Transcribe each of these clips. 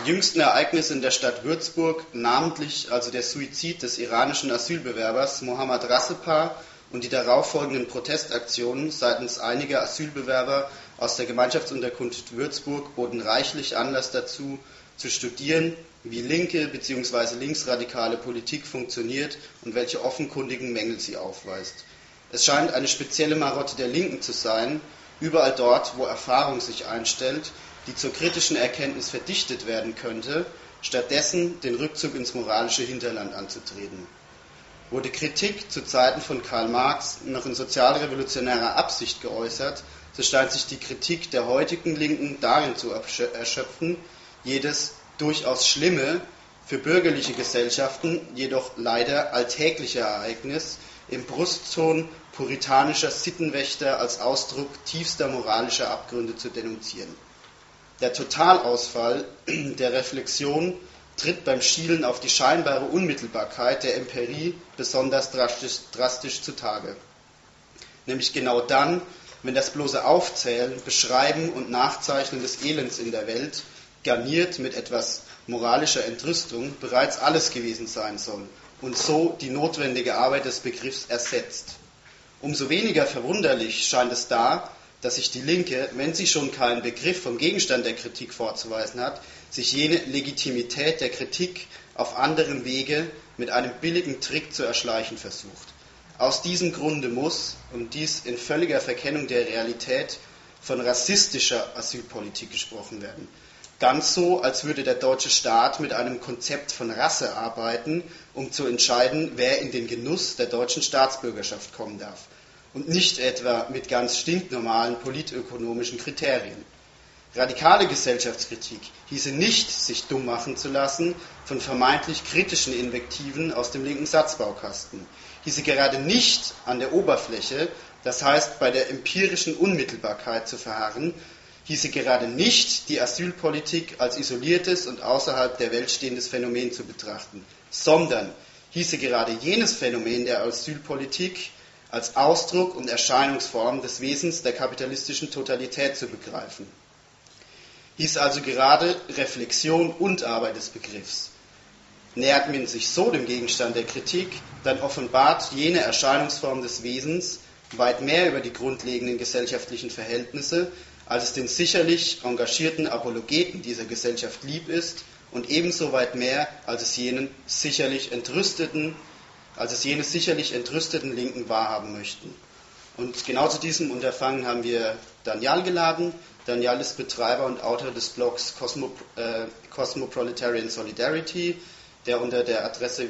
Die jüngsten Ereignisse in der Stadt Würzburg, namentlich also der Suizid des iranischen Asylbewerbers Mohammad Rassepar und die darauffolgenden Protestaktionen seitens einiger Asylbewerber aus der Gemeinschaftsunterkunft Würzburg boten reichlich Anlass dazu, zu studieren, wie linke bzw. linksradikale Politik funktioniert und welche offenkundigen Mängel sie aufweist. Es scheint eine spezielle Marotte der Linken zu sein, überall dort, wo Erfahrung sich einstellt, die zur kritischen Erkenntnis verdichtet werden könnte, stattdessen den Rückzug ins moralische Hinterland anzutreten. Wurde Kritik zu Zeiten von Karl Marx noch in sozialrevolutionärer Absicht geäußert, so scheint sich die Kritik der heutigen Linken darin zu erschöpfen, jedes durchaus schlimme, für bürgerliche Gesellschaften jedoch leider alltägliche Ereignis im Brustton puritanischer Sittenwächter als Ausdruck tiefster moralischer Abgründe zu denunzieren. Der Totalausfall der Reflexion tritt beim Schielen auf die scheinbare Unmittelbarkeit der Empirie besonders drastisch zutage. Nämlich genau dann, wenn das bloße Aufzählen, Beschreiben und Nachzeichnen des Elends in der Welt, garniert mit etwas moralischer Entrüstung, bereits alles gewesen sein soll und so die notwendige Arbeit des Begriffs ersetzt. Umso weniger verwunderlich scheint es da, dass sich die Linke, wenn sie schon keinen Begriff vom Gegenstand der Kritik vorzuweisen hat, sich jene Legitimität der Kritik auf anderem Wege mit einem billigen Trick zu erschleichen versucht. Aus diesem Grunde muss, und dies in völliger Verkennung der Realität, von rassistischer Asylpolitik gesprochen werden. Ganz so, als würde der deutsche Staat mit einem Konzept von Rasse arbeiten, um zu entscheiden, wer in den Genuss der deutschen Staatsbürgerschaft kommen darf. Und nicht etwa mit ganz stinknormalen politökonomischen Kriterien. Radikale Gesellschaftskritik hieße nicht, sich dumm machen zu lassen von vermeintlich kritischen Invektiven aus dem linken Satzbaukasten. Hieße gerade nicht an der Oberfläche, das heißt bei der empirischen Unmittelbarkeit zu verharren, hieße gerade nicht, die Asylpolitik als isoliertes und außerhalb der Welt stehendes Phänomen zu betrachten, sondern hieße gerade jenes Phänomen der Asylpolitik als Ausdruck und Erscheinungsform des Wesens der kapitalistischen Totalität zu begreifen. Hieß also gerade Reflexion und Arbeit des Begriffs. Nähert man sich so dem Gegenstand der Kritik, dann offenbart jene Erscheinungsform des Wesens weit mehr über die grundlegenden gesellschaftlichen Verhältnisse, als es den sicherlich engagierten Apologeten dieser Gesellschaft lieb ist, und ebenso weit mehr, als es jene sicherlich entrüsteten Linken wahrhaben möchten. Und genau zu diesem Unterfangen haben wir Danial geladen. Danial ist Betreiber und Autor des Blogs Cosmoproletarian Solidarity, der unter der Adresse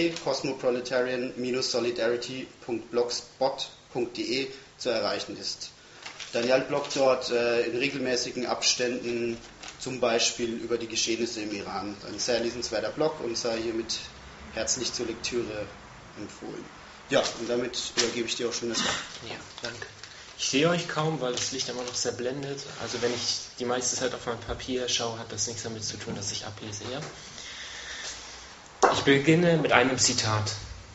www.cosmoproletarian-solidarity.blogspot.de zu erreichen ist. Danial bloggt dort in regelmäßigen Abständen zum Beispiel über die Geschehnisse im Iran. Ein sehr lesenswerter Blog und sei hiermit herzlich zur Lektüre empfohlen. Ja, und damit übergebe ich dir auch schon das Wort. Ja, danke. Ich sehe euch kaum, weil das Licht immer noch sehr blendet. Also wenn ich die meiste Zeit auf mein Papier schaue, hat das nichts damit zu tun, dass ich ablese. Ja? Ich beginne mit einem Zitat.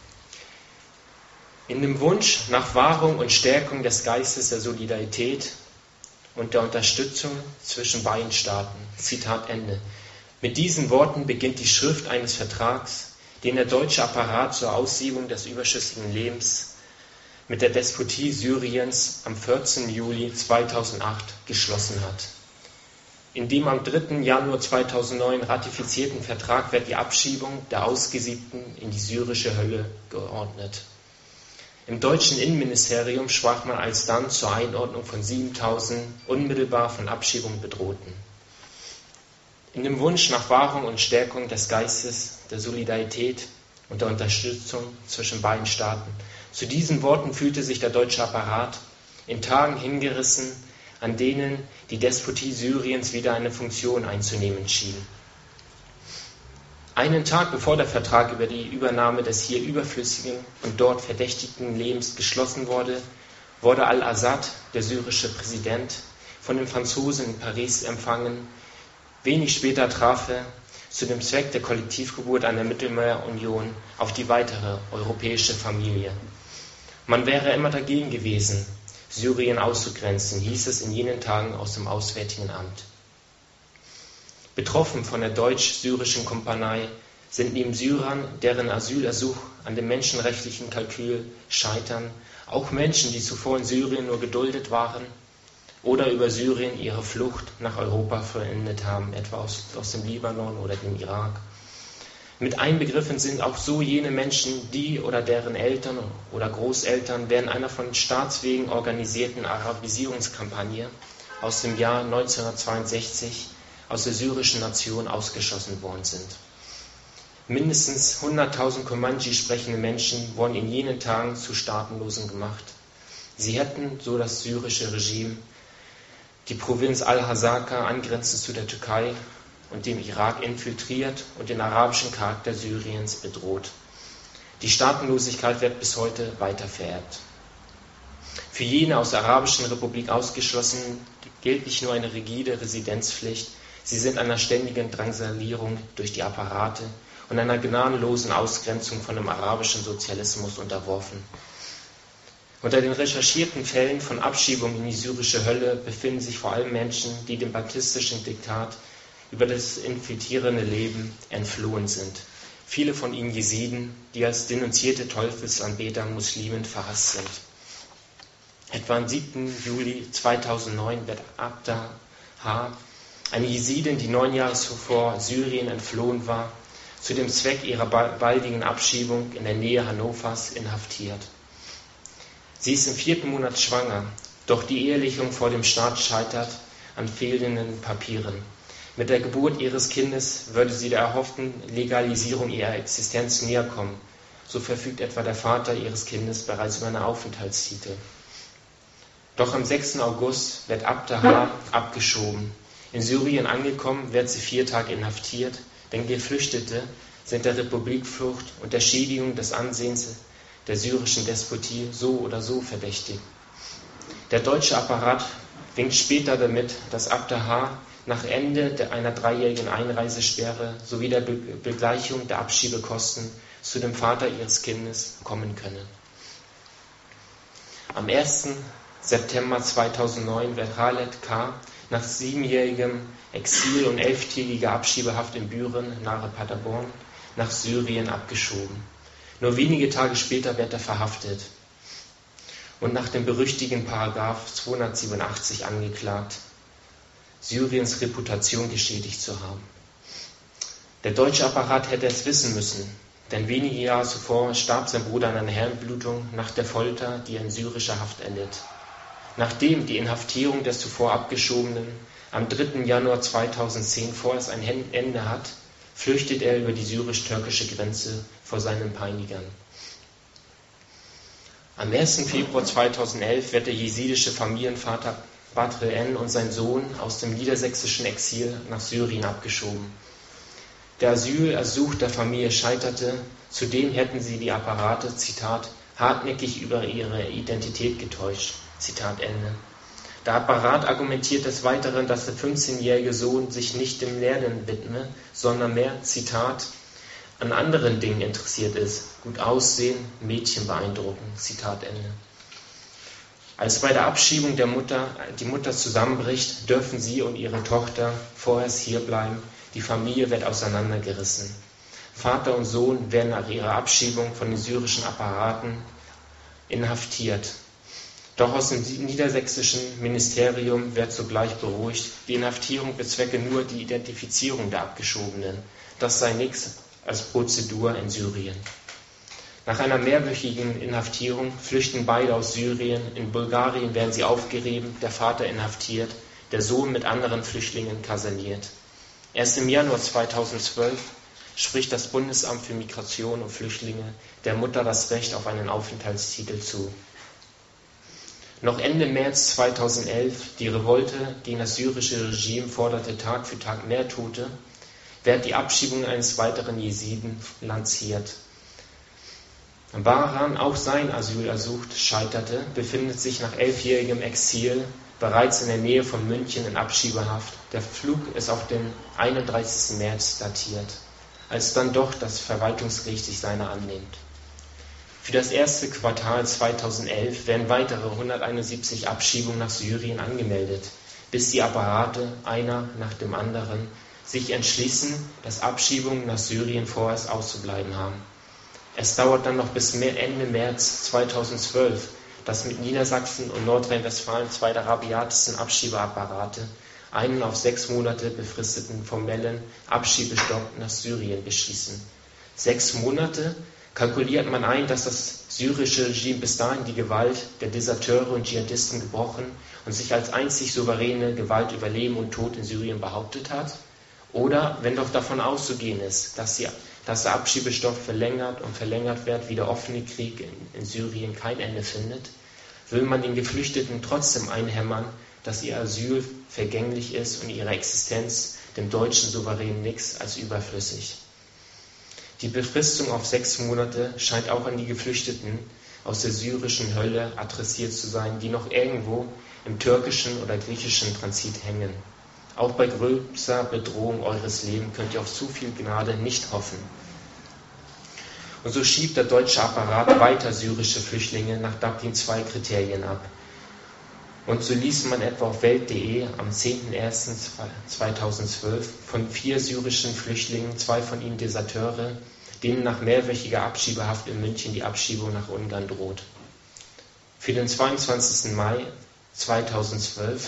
In dem Wunsch nach Wahrung und Stärkung des Geistes der Solidarität und der Unterstützung zwischen beiden Staaten. Zitat Ende. Mit diesen Worten beginnt die Schrift eines Vertrags, den der deutsche Apparat zur Aussiebung des überschüssigen Lebens mit der Despotie Syriens am 14. Juli 2008 geschlossen hat. In dem am 3. Januar 2009 ratifizierten Vertrag wird die Abschiebung der Ausgesiebten in die syrische Hölle geordnet. Im deutschen Innenministerium sprach man alsdann zur Einordnung von 7.000 unmittelbar von Abschiebung Bedrohten. In dem Wunsch nach Wahrung und Stärkung des Geistes, der Solidarität und der Unterstützung zwischen beiden Staaten. Zu diesen Worten fühlte sich der deutsche Apparat in Tagen hingerissen, an denen die Despotie Syriens wieder eine Funktion einzunehmen schien. Einen Tag bevor der Vertrag über die Übernahme des hier überflüssigen und dort verdächtigten Lebens geschlossen wurde, wurde al-Assad, der syrische Präsident, von den Franzosen in Paris empfangen. Wenig später traf er zu dem Zweck der Kollektivgeburt einer Mittelmeerunion auf die weitere europäische Familie. Man wäre immer dagegen gewesen, Syrien auszugrenzen, hieß es in jenen Tagen aus dem Auswärtigen Amt. Betroffen von der deutsch-syrischen Kompanie sind neben Syrern, deren Asylersuch an dem menschenrechtlichen Kalkül scheitern, auch Menschen, die zuvor in Syrien nur geduldet waren oder über Syrien ihre Flucht nach Europa vollendet haben, etwa aus dem Libanon oder dem Irak. Mit einbegriffen sind auch so jene Menschen, die oder deren Eltern oder Großeltern während einer von Staatswegen organisierten Arabisierungskampagne aus dem Jahr 1962 aus der syrischen Nation ausgeschlossen worden sind. Mindestens 100.000 Kurmandschi sprechende Menschen wurden in jenen Tagen zu Staatenlosen gemacht. Sie hätten, so das syrische Regime, die Provinz Al-Hasaka angrenzend zu der Türkei und dem Irak infiltriert und den arabischen Charakter Syriens bedroht. Die Staatenlosigkeit wird bis heute weiter vererbt. Für jene aus der Arabischen Republik Ausgeschlossenen gilt nicht nur eine rigide Residenzpflicht, sie sind einer ständigen Drangsalierung durch die Apparate und einer gnadenlosen Ausgrenzung von dem arabischen Sozialismus unterworfen. Unter den recherchierten Fällen von Abschiebung in die syrische Hölle befinden sich vor allem Menschen, die dem baptistischen Diktat über das infiltrierende Leben entflohen sind. Viele von ihnen Jesiden, die als denunzierte Teufelsanbeter Muslimen verhasst sind. Etwa am 7. Juli 2009 wird Abda H., eine Jesidin, die 9 Jahre zuvor Syrien entflohen war, zu dem Zweck ihrer baldigen Abschiebung in der Nähe Hannovers inhaftiert. Sie ist im 4. Monat schwanger, doch die Ehelichung vor dem Staat scheitert an fehlenden Papieren. Mit der Geburt ihres Kindes würde sie der erhofften Legalisierung ihrer Existenz näher kommen. So verfügt etwa der Vater ihres Kindes bereits über einen Aufenthaltstitel. Doch am 6. August wird Abda H. abgeschoben. In Syrien angekommen, wird sie 4 Tage inhaftiert, denn Geflüchtete sind der Republikflucht und der Schädigung des Ansehens der syrischen Despotie so oder so verdächtig. Der deutsche Apparat winkt später damit, dass Abda H. nach Ende einer 3-jährigen Einreisesperre sowie der Begleichung der Abschiebekosten zu dem Vater ihres Kindes kommen könne. Am 1. September 2009 wird Khaled K. nach 7-jährigem Exil und 11-tägiger Abschiebehaft in Büren nahe Paderborn nach Syrien abgeschoben. Nur wenige Tage später wird er verhaftet und nach dem berüchtigten Paragraph 287 angeklagt, Syriens Reputation geschädigt zu haben. Der deutsche Apparat hätte es wissen müssen, denn wenige Jahre zuvor starb sein Bruder an einer Hirnblutung nach der Folter, die er in syrischer Haft erlitt. Nachdem die Inhaftierung des zuvor Abgeschobenen am 3. Januar 2010 vorerst ein Ende hat, flüchtet er über die syrisch-türkische Grenze vor seinen Peinigern. Am 1. Februar 2011 wird der jesidische Familienvater Badr N. und sein Sohn aus dem niedersächsischen Exil nach Syrien abgeschoben. Der Asylersuch der Familie scheiterte, zudem hätten sie die Apparate, Zitat, hartnäckig über ihre Identität getäuscht, Zitat Ende. Der Apparat argumentiert des Weiteren, dass der 15-jährige Sohn sich nicht dem Lernen widme, sondern mehr, Zitat, an anderen Dingen interessiert ist, gut aussehen, Mädchen beeindrucken, Zitat Ende. Als bei der Abschiebung die Mutter zusammenbricht, dürfen sie und ihre Tochter vorerst hierbleiben, die Familie wird auseinandergerissen. Vater und Sohn werden nach ihrer Abschiebung von den syrischen Apparaten inhaftiert. Doch aus dem niedersächsischen Ministerium wird sogleich beruhigt, die Inhaftierung bezwecke nur die Identifizierung der Abgeschobenen. Das sei nichts als Prozedur in Syrien. Nach einer mehrwöchigen Inhaftierung flüchten beide aus Syrien. In Bulgarien werden sie aufgerieben, der Vater inhaftiert, der Sohn mit anderen Flüchtlingen kaserniert. Erst im Januar 2012 spricht das Bundesamt für Migration und Flüchtlinge der Mutter das Recht auf einen Aufenthaltstitel zu. Noch Ende März 2011, die Revolte gegen das syrische Regime forderte Tag für Tag mehr Tote, wird die Abschiebung eines weiteren Jesiden lanciert. Bahran, auch sein Asylersuch scheiterte, befindet sich nach 11-jährigem Exil bereits in der Nähe von München in Abschiebehaft. Der Flug ist auf den 31. März datiert, als dann doch das Verwaltungsgericht sich seiner annimmt. Für das erste Quartal 2011 werden weitere 171 Abschiebungen nach Syrien angemeldet, bis die Apparate einer nach dem anderen sich entschließen, dass Abschiebungen nach Syrien vorerst auszubleiben haben. Es dauert dann noch bis Ende März 2012, dass mit Niedersachsen und Nordrhein-Westfalen zwei der rabiatesten Abschiebeapparate einen auf 6 Monate befristeten formellen Abschiebestopp nach Syrien beschließen. 6 Monate kalkuliert man ein, dass das syrische Regime bis dahin die Gewalt der Deserteure und Dschihadisten gebrochen und sich als einzig souveräne Gewalt über Leben und Tod in Syrien behauptet hat? Oder, wenn doch davon auszugehen ist, dass der Abschiebestopp verlängert und verlängert wird, wie der offene Krieg in Syrien kein Ende findet, will man den Geflüchteten trotzdem einhämmern, dass ihr Asyl vergänglich ist und ihre Existenz dem deutschen Souverän nichts als überflüssig. Die Befristung auf 6 Monate scheint auch an die Geflüchteten aus der syrischen Hölle adressiert zu sein, die noch irgendwo im türkischen oder griechischen Transit hängen. Auch bei größter Bedrohung eures Lebens könnt ihr auf zu viel Gnade nicht hoffen. Und so schiebt der deutsche Apparat weiter syrische Flüchtlinge nach Dublin II Kriterien ab. Und so liest man etwa auf Welt.de am 10.01.2012 von 4 syrischen Flüchtlingen, 2 von ihnen Deserteure, denen nach mehrwöchiger Abschiebehaft in München die Abschiebung nach Ungarn droht. Für den 22. Mai 2012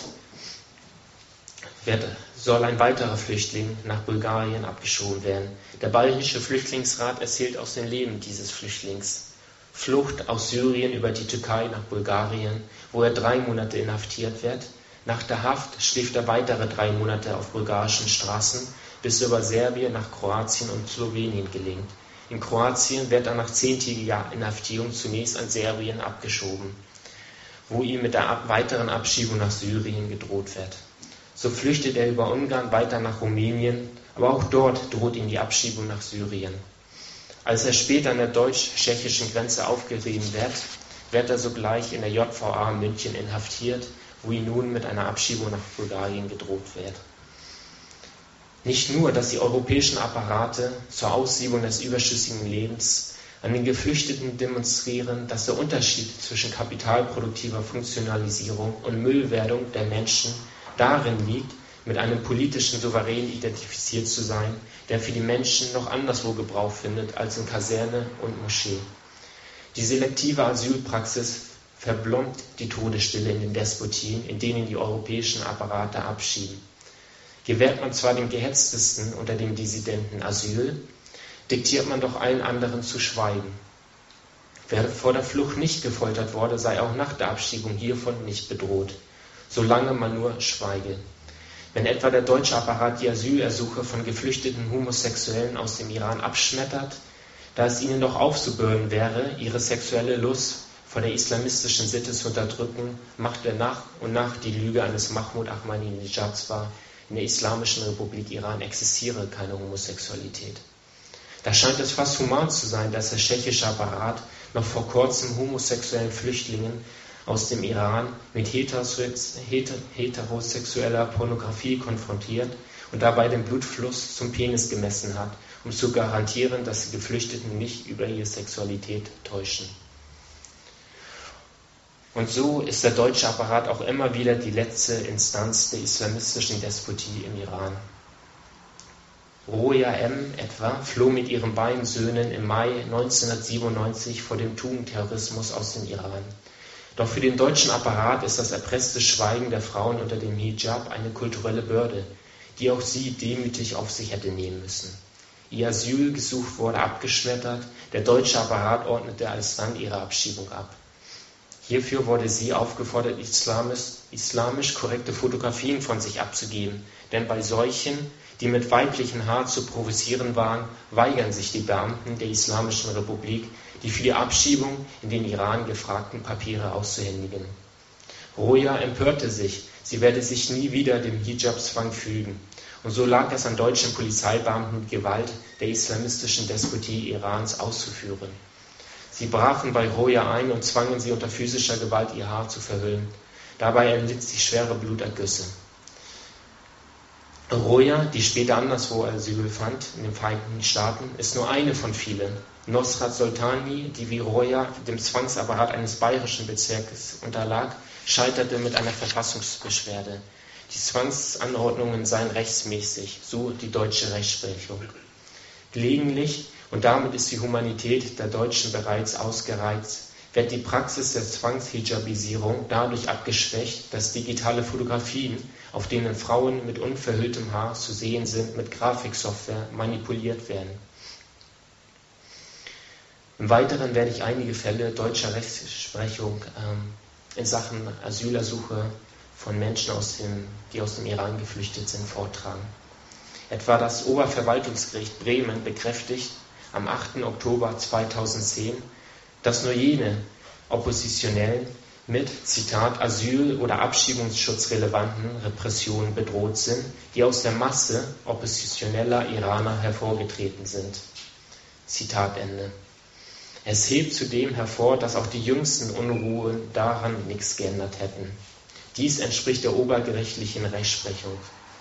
soll ein weiterer Flüchtling nach Bulgarien abgeschoben werden. Der Bayerische Flüchtlingsrat erzählt aus dem Leben dieses Flüchtlings. Flucht aus Syrien über die Türkei nach Bulgarien, wo er 3 Monate inhaftiert wird. Nach der Haft schläft er weitere 3 Monate auf bulgarischen Straßen, bis er über Serbien nach Kroatien und Slowenien gelingt. In Kroatien wird er nach 10-tägiger Inhaftierung zunächst an Serbien abgeschoben, wo ihm mit der weiteren Abschiebung nach Syrien gedroht wird. So flüchtet er über Ungarn weiter nach Rumänien, aber auch dort droht ihm die Abschiebung nach Syrien. Als er später an der deutsch-tschechischen Grenze aufgerieben wird, wird er sogleich in der JVA München inhaftiert, wo ihm nun mit einer Abschiebung nach Bulgarien gedroht wird. Nicht nur, dass die europäischen Apparate zur Aussiebung des überschüssigen Lebens an den Geflüchteten demonstrieren, dass der Unterschied zwischen kapitalproduktiver Funktionalisierung und Müllwerdung der Menschen darin liegt, mit einem politischen Souverän identifiziert zu sein, der für die Menschen noch anderswo Gebrauch findet als in Kaserne und Moschee. Die selektive Asylpraxis verblombt die Todesstille in den Despotien, in denen die europäischen Apparate abschieben. Gewährt man zwar den Gehetztesten unter den Dissidenten Asyl, diktiert man doch allen anderen zu schweigen. Wer vor der Flucht nicht gefoltert wurde, sei auch nach der Abschiebung hiervon nicht bedroht, solange man nur schweige. Wenn etwa der deutsche Apparat die Asylersuche von geflüchteten Homosexuellen aus dem Iran abschmettert, da es ihnen doch aufzubürden wäre, ihre sexuelle Lust vor der islamistischen Sitte zu unterdrücken, macht er nach und nach die Lüge eines Mahmoud Ahmadinejad wahr, in der Islamischen Republik Iran existiere keine Homosexualität. Da scheint es fast human zu sein, dass der tschechische Apparat noch vor kurzem homosexuellen Flüchtlingen aus dem Iran mit heterosexueller Pornografie konfrontiert und dabei den Blutfluss zum Penis gemessen hat, um zu garantieren, dass die Geflüchteten nicht über ihre Sexualität täuschen. Und so ist der deutsche Apparat auch immer wieder die letzte Instanz der islamistischen Despotie im Iran. Roja M. etwa floh mit ihren beiden Söhnen im Mai 1997 vor dem Tugendterrorismus aus dem Iran. Doch für den deutschen Apparat ist das erpresste Schweigen der Frauen unter dem Hijab eine kulturelle Bürde, die auch sie demütig auf sich hätte nehmen müssen. Ihr Asylgesuch wurde abgeschmettert, der deutsche Apparat ordnete alsdann ihre Abschiebung ab. Hierfür wurde sie aufgefordert, islamisch korrekte Fotografien von sich abzugeben, denn bei solchen, die mit weiblichem Haar zu provozieren waren, weigern sich die Beamten der Islamischen Republik, die für die Abschiebung in den Iran gefragten Papiere auszuhändigen. Roja empörte sich, sie werde sich nie wieder dem Hijab-Zwang fügen. Und so lag es an deutschen Polizeibeamten, die Gewalt der islamistischen Despotie Irans auszuführen. Sie brachen bei Roja ein und zwangen sie unter physischer Gewalt ihr Haar zu verhüllen. Dabei erlitt sie schwere Blutergüsse. Roja, die später anderswo Asyl fand, in den Vereinigten Staaten, ist nur eine von vielen. Nosrat Soltani, die wie Roja dem Zwangsapparat eines bayerischen Bezirkes unterlag, scheiterte mit einer Verfassungsbeschwerde. Die Zwangsanordnungen seien rechtsmäßig, so die deutsche Rechtsprechung. Gelegentlich, und damit ist die Humanität der Deutschen bereits ausgereizt, wird die Praxis der Zwangshijabisierung dadurch abgeschwächt, dass digitale Fotografien, auf denen Frauen mit unverhülltem Haar zu sehen sind, mit Grafiksoftware manipuliert werden. Im Weiteren werde ich einige Fälle deutscher Rechtsprechung in Sachen Asylersuche von Menschen, die aus dem Iran geflüchtet sind, vortragen. Etwa das Oberverwaltungsgericht Bremen bekräftigt am 8. Oktober 2010, dass nur jene Oppositionellen mit, Zitat, Asyl- oder Abschiebungsschutzrelevanten Repressionen bedroht sind, die aus der Masse oppositioneller Iraner hervorgetreten sind. Zitat Ende. Es hebt zudem hervor, dass auch die jüngsten Unruhen daran nichts geändert hätten. Dies entspricht der obergerichtlichen Rechtsprechung.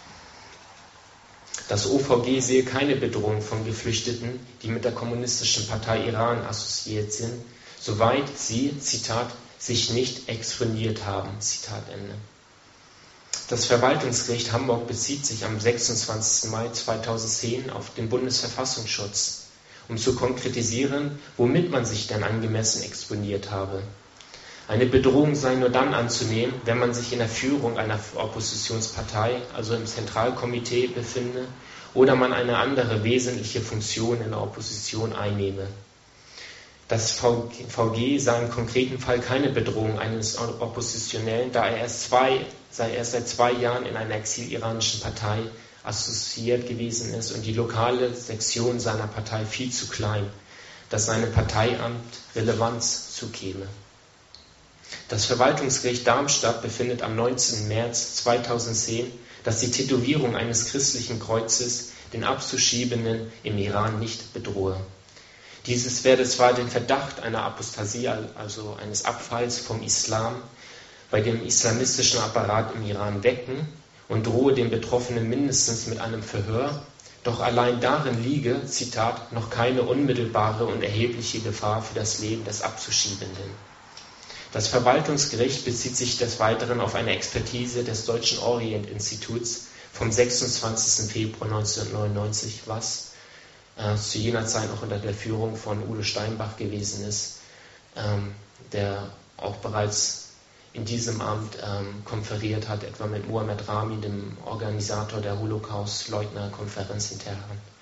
Das OVG sehe keine Bedrohung von Geflüchteten, die mit der Kommunistischen Partei Iran assoziiert sind, soweit sie, Zitat, sich nicht exponiert haben, Zitat Ende. Das Verwaltungsgericht Hamburg bezieht sich am 26. Mai 2010 auf den Bundesverfassungsschutz, um zu konkretisieren, womit man sich denn angemessen exponiert habe. Eine Bedrohung sei nur dann anzunehmen, wenn man sich in der Führung einer Oppositionspartei, also im Zentralkomitee, befinde oder man eine andere wesentliche Funktion in der Opposition einnehme. Das VG sah im konkreten Fall keine Bedrohung eines Oppositionellen, da er erst seit 2 Jahren in einer exiliranischen Partei assoziiert gewesen ist und die lokale Sektion seiner Partei viel zu klein, dass seinem Parteiamt Relevanz zukäme. Das Verwaltungsgericht Darmstadt befindet am 19. März 2010, dass die Tätowierung eines christlichen Kreuzes den Abzuschiebenden im Iran nicht bedrohe. Dieses werde zwar den Verdacht einer Apostasie, also eines Abfalls vom Islam, bei dem islamistischen Apparat im Iran wecken und drohe den Betroffenen mindestens mit einem Verhör, doch allein darin liege, Zitat, noch keine unmittelbare und erhebliche Gefahr für das Leben des Abzuschiebenden. Das Verwaltungsgericht bezieht sich des Weiteren auf eine Expertise des Deutschen Orient-Instituts vom 26. Februar 1999, was zu jener Zeit noch unter der Führung von Udo Steinbach gewesen ist, der auch bereits in diesem Amt konferiert hat, etwa mit Mohammed Rami, dem Organisator der Holocaust-Leugner-Konferenz in Teheran.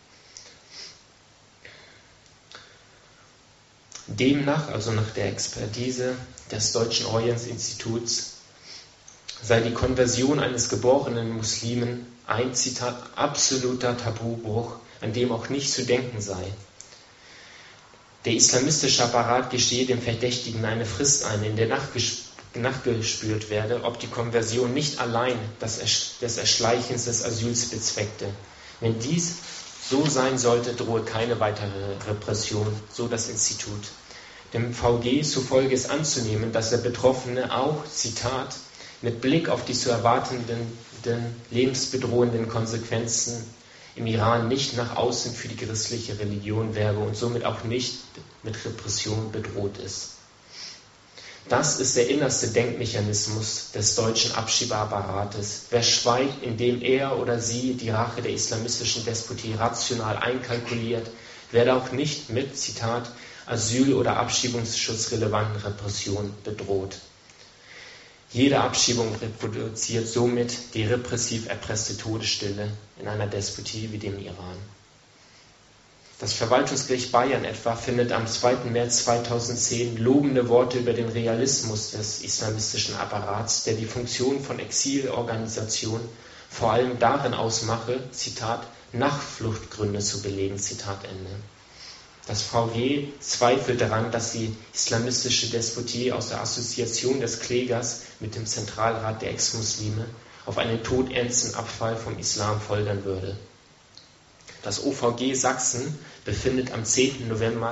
Demnach, also nach der Expertise des Deutschen Orient-Instituts, sei die Konversion eines geborenen Muslimen ein, Zitat, absoluter Tabubruch, an dem auch nicht zu denken sei. Der islamistische Apparat gestehe dem Verdächtigen eine Frist ein, in der nachgespürt werde, ob die Konversion nicht allein des Erschleichens des Asyls bezweckte. Wenn dies so sein sollte, drohe keine weitere Repression, so das Institut. Dem VG zufolge ist anzunehmen, dass der Betroffene auch, Zitat, mit Blick auf die zu erwartenden lebensbedrohenden Konsequenzen im Iran nicht nach außen für die christliche Religion werbe und somit auch nicht mit Repression bedroht ist. Das ist der innerste Denkmechanismus des deutschen Abschieberapparates. Wer schweigt, indem er oder sie die Rache der islamistischen Despotie rational einkalkuliert, werde auch nicht mit, Zitat, Asyl- oder Abschiebungsschutzrelevanten Repressionen bedroht. Jede Abschiebung reproduziert somit die repressiv erpresste Todesstille in einer Despotie wie dem Iran. Das Verwaltungsgericht Bayern etwa findet am 2. März 2010 lobende Worte über den Realismus des islamistischen Apparats, der die Funktion von Exilorganisationen vor allem darin ausmache, Zitat, Nachfluchtgründe zu belegen, Zitat Ende. Das VG zweifelt daran, dass die islamistische Despotie aus der Assoziation des Klägers mit dem Zentralrat der Ex-Muslime auf einen todernsten Abfall vom Islam folgern würde. Das OVG Sachsen befindet am 10. November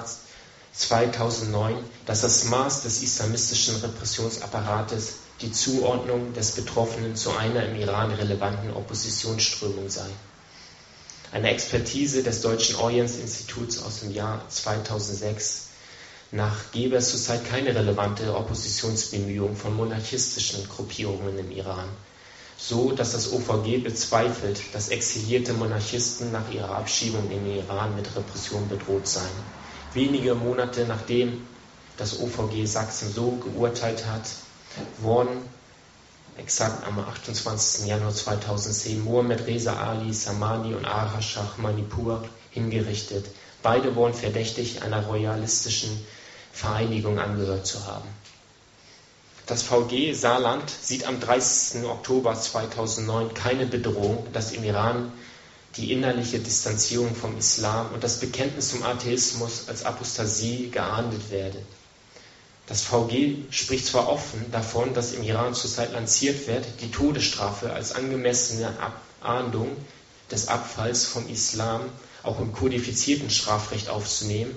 2009, dass das Maß des islamistischen Repressionsapparates die Zuordnung des Betroffenen zu einer im Iran relevanten Oppositionsströmung sei. Eine Expertise des Deutschen Orient-Instituts aus dem Jahr 2006 nach gebe es zurzeit keine relevante Oppositionsbemühung von monarchistischen Gruppierungen im Iran. so dass das OVG bezweifelt, dass exilierte Monarchisten nach ihrer Abschiebung in den Iran mit Repression bedroht seien. Wenige Monate nachdem das OVG Sachsen so geurteilt hat, wurden exakt am 28. Januar 2010 Mohammad Reza Ali Samani und Ara Shah Manipur hingerichtet. Beide wurden verdächtig, einer royalistischen Vereinigung angehört zu haben. Das VG Saarland sieht am 30. Oktober 2009 keine Bedrohung, dass im Iran die innerliche Distanzierung vom Islam und das Bekenntnis zum Atheismus als Apostasie geahndet werde. Das VG spricht zwar offen davon, dass im Iran zurzeit lanciert wird, die Todesstrafe als angemessene Ahndung des Abfalls vom Islam auch im kodifizierten Strafrecht aufzunehmen,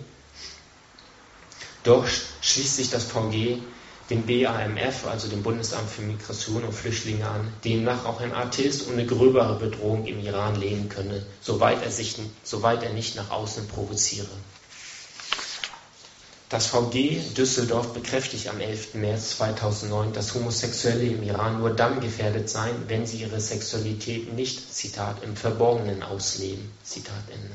doch schließt sich das VG dem BAMF, also dem Bundesamt für Migration und Flüchtlinge, an, demnach auch ein Atheist ohne gröbere Bedrohung im Iran leben könne, soweit er nicht nach außen provoziere. Das VG Düsseldorf bekräftigt am 11. März 2009, dass Homosexuelle im Iran nur dann gefährdet seien, wenn sie ihre Sexualität nicht, Zitat, im Verborgenen ausleben, Zitat Ende.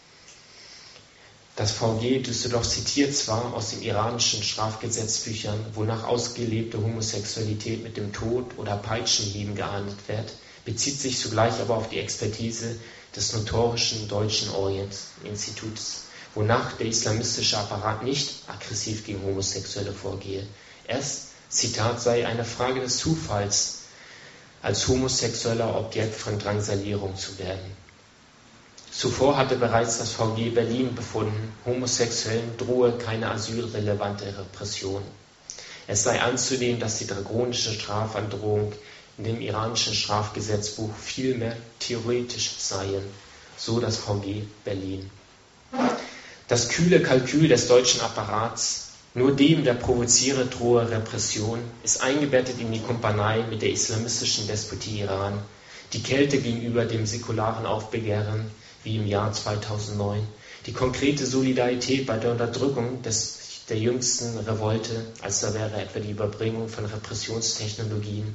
Das VG Düsseldorf zitiert zwar aus den iranischen Strafgesetzbüchern, wonach ausgelebte Homosexualität mit dem Tod oder Peitschenhieben geahndet wird, bezieht sich zugleich aber auf die Expertise des notorischen Deutschen Orient-Instituts, wonach der islamistische Apparat nicht aggressiv gegen Homosexuelle vorgehe. Es, Zitat, sei eine Frage des Zufalls, als homosexueller Objekt von Drangsalierung zu werden. Zuvor hatte bereits das VG Berlin befunden, Homosexuellen drohe keine asylrelevante Repression. Es sei anzunehmen, dass die drakonische Strafandrohung in dem iranischen Strafgesetzbuch vielmehr theoretisch seien, so das VG Berlin. Das kühle Kalkül des deutschen Apparats, nur dem, der provoziere, drohe Repression, ist eingebettet in die Kumpanei mit der islamistischen Despotie Iran, die Kälte gegenüber dem säkularen Aufbegehren, wie im Jahr 2009, die konkrete Solidarität bei der Unterdrückung der jüngsten Revolte, als da wäre etwa die Überbringung von Repressionstechnologien,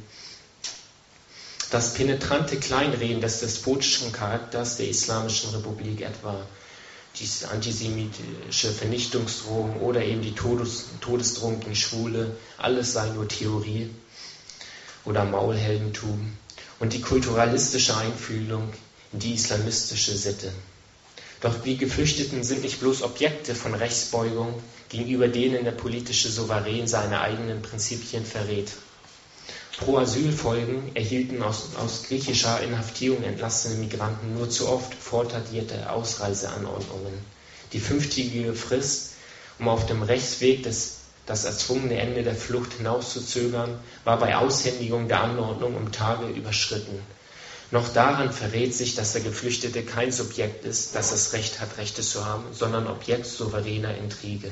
das penetrante Kleinreden des despotischen Charakters der Islamischen Republik etwa, die antisemitische Vernichtungsdrohung oder eben die Todesdrohung gegen Schwule, alles sei nur Theorie oder Maulheldentum und die kulturalistische Einfühlung in die islamistische Sitte. Doch die Geflüchteten sind nicht bloß Objekte von Rechtsbeugung, gegenüber denen der politische Souverän seine eigenen Prinzipien verrät. Pro Asylfolgen erhielten aus griechischer Inhaftierung entlassene Migranten nur zu oft vortadierte Ausreiseanordnungen. Die 5-tägige Frist, um auf dem Rechtsweg das erzwungene Ende der Flucht hinauszuzögern, war bei Aushändigung der Anordnung um Tage überschritten. Noch daran verrät sich, dass der Geflüchtete kein Subjekt ist, das das Recht hat, Rechte zu haben, sondern Objekt souveräner Intrige.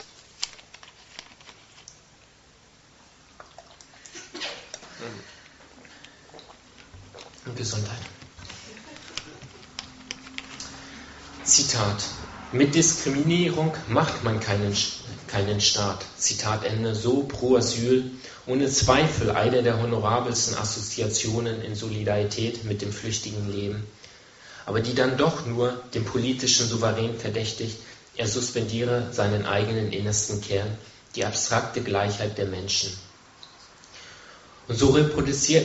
Gesundheit. Zitat: Mit Diskriminierung macht man keinen Staat. Zitat Ende. So pro Asyl, ohne Zweifel eine der honorabelsten Assoziationen in Solidarität mit dem flüchtigen Leben, aber die dann doch nur den politischen Souverän verdächtigt, er suspendiere seinen eigenen innersten Kern, die abstrakte Gleichheit der Menschen. Und so reproduziert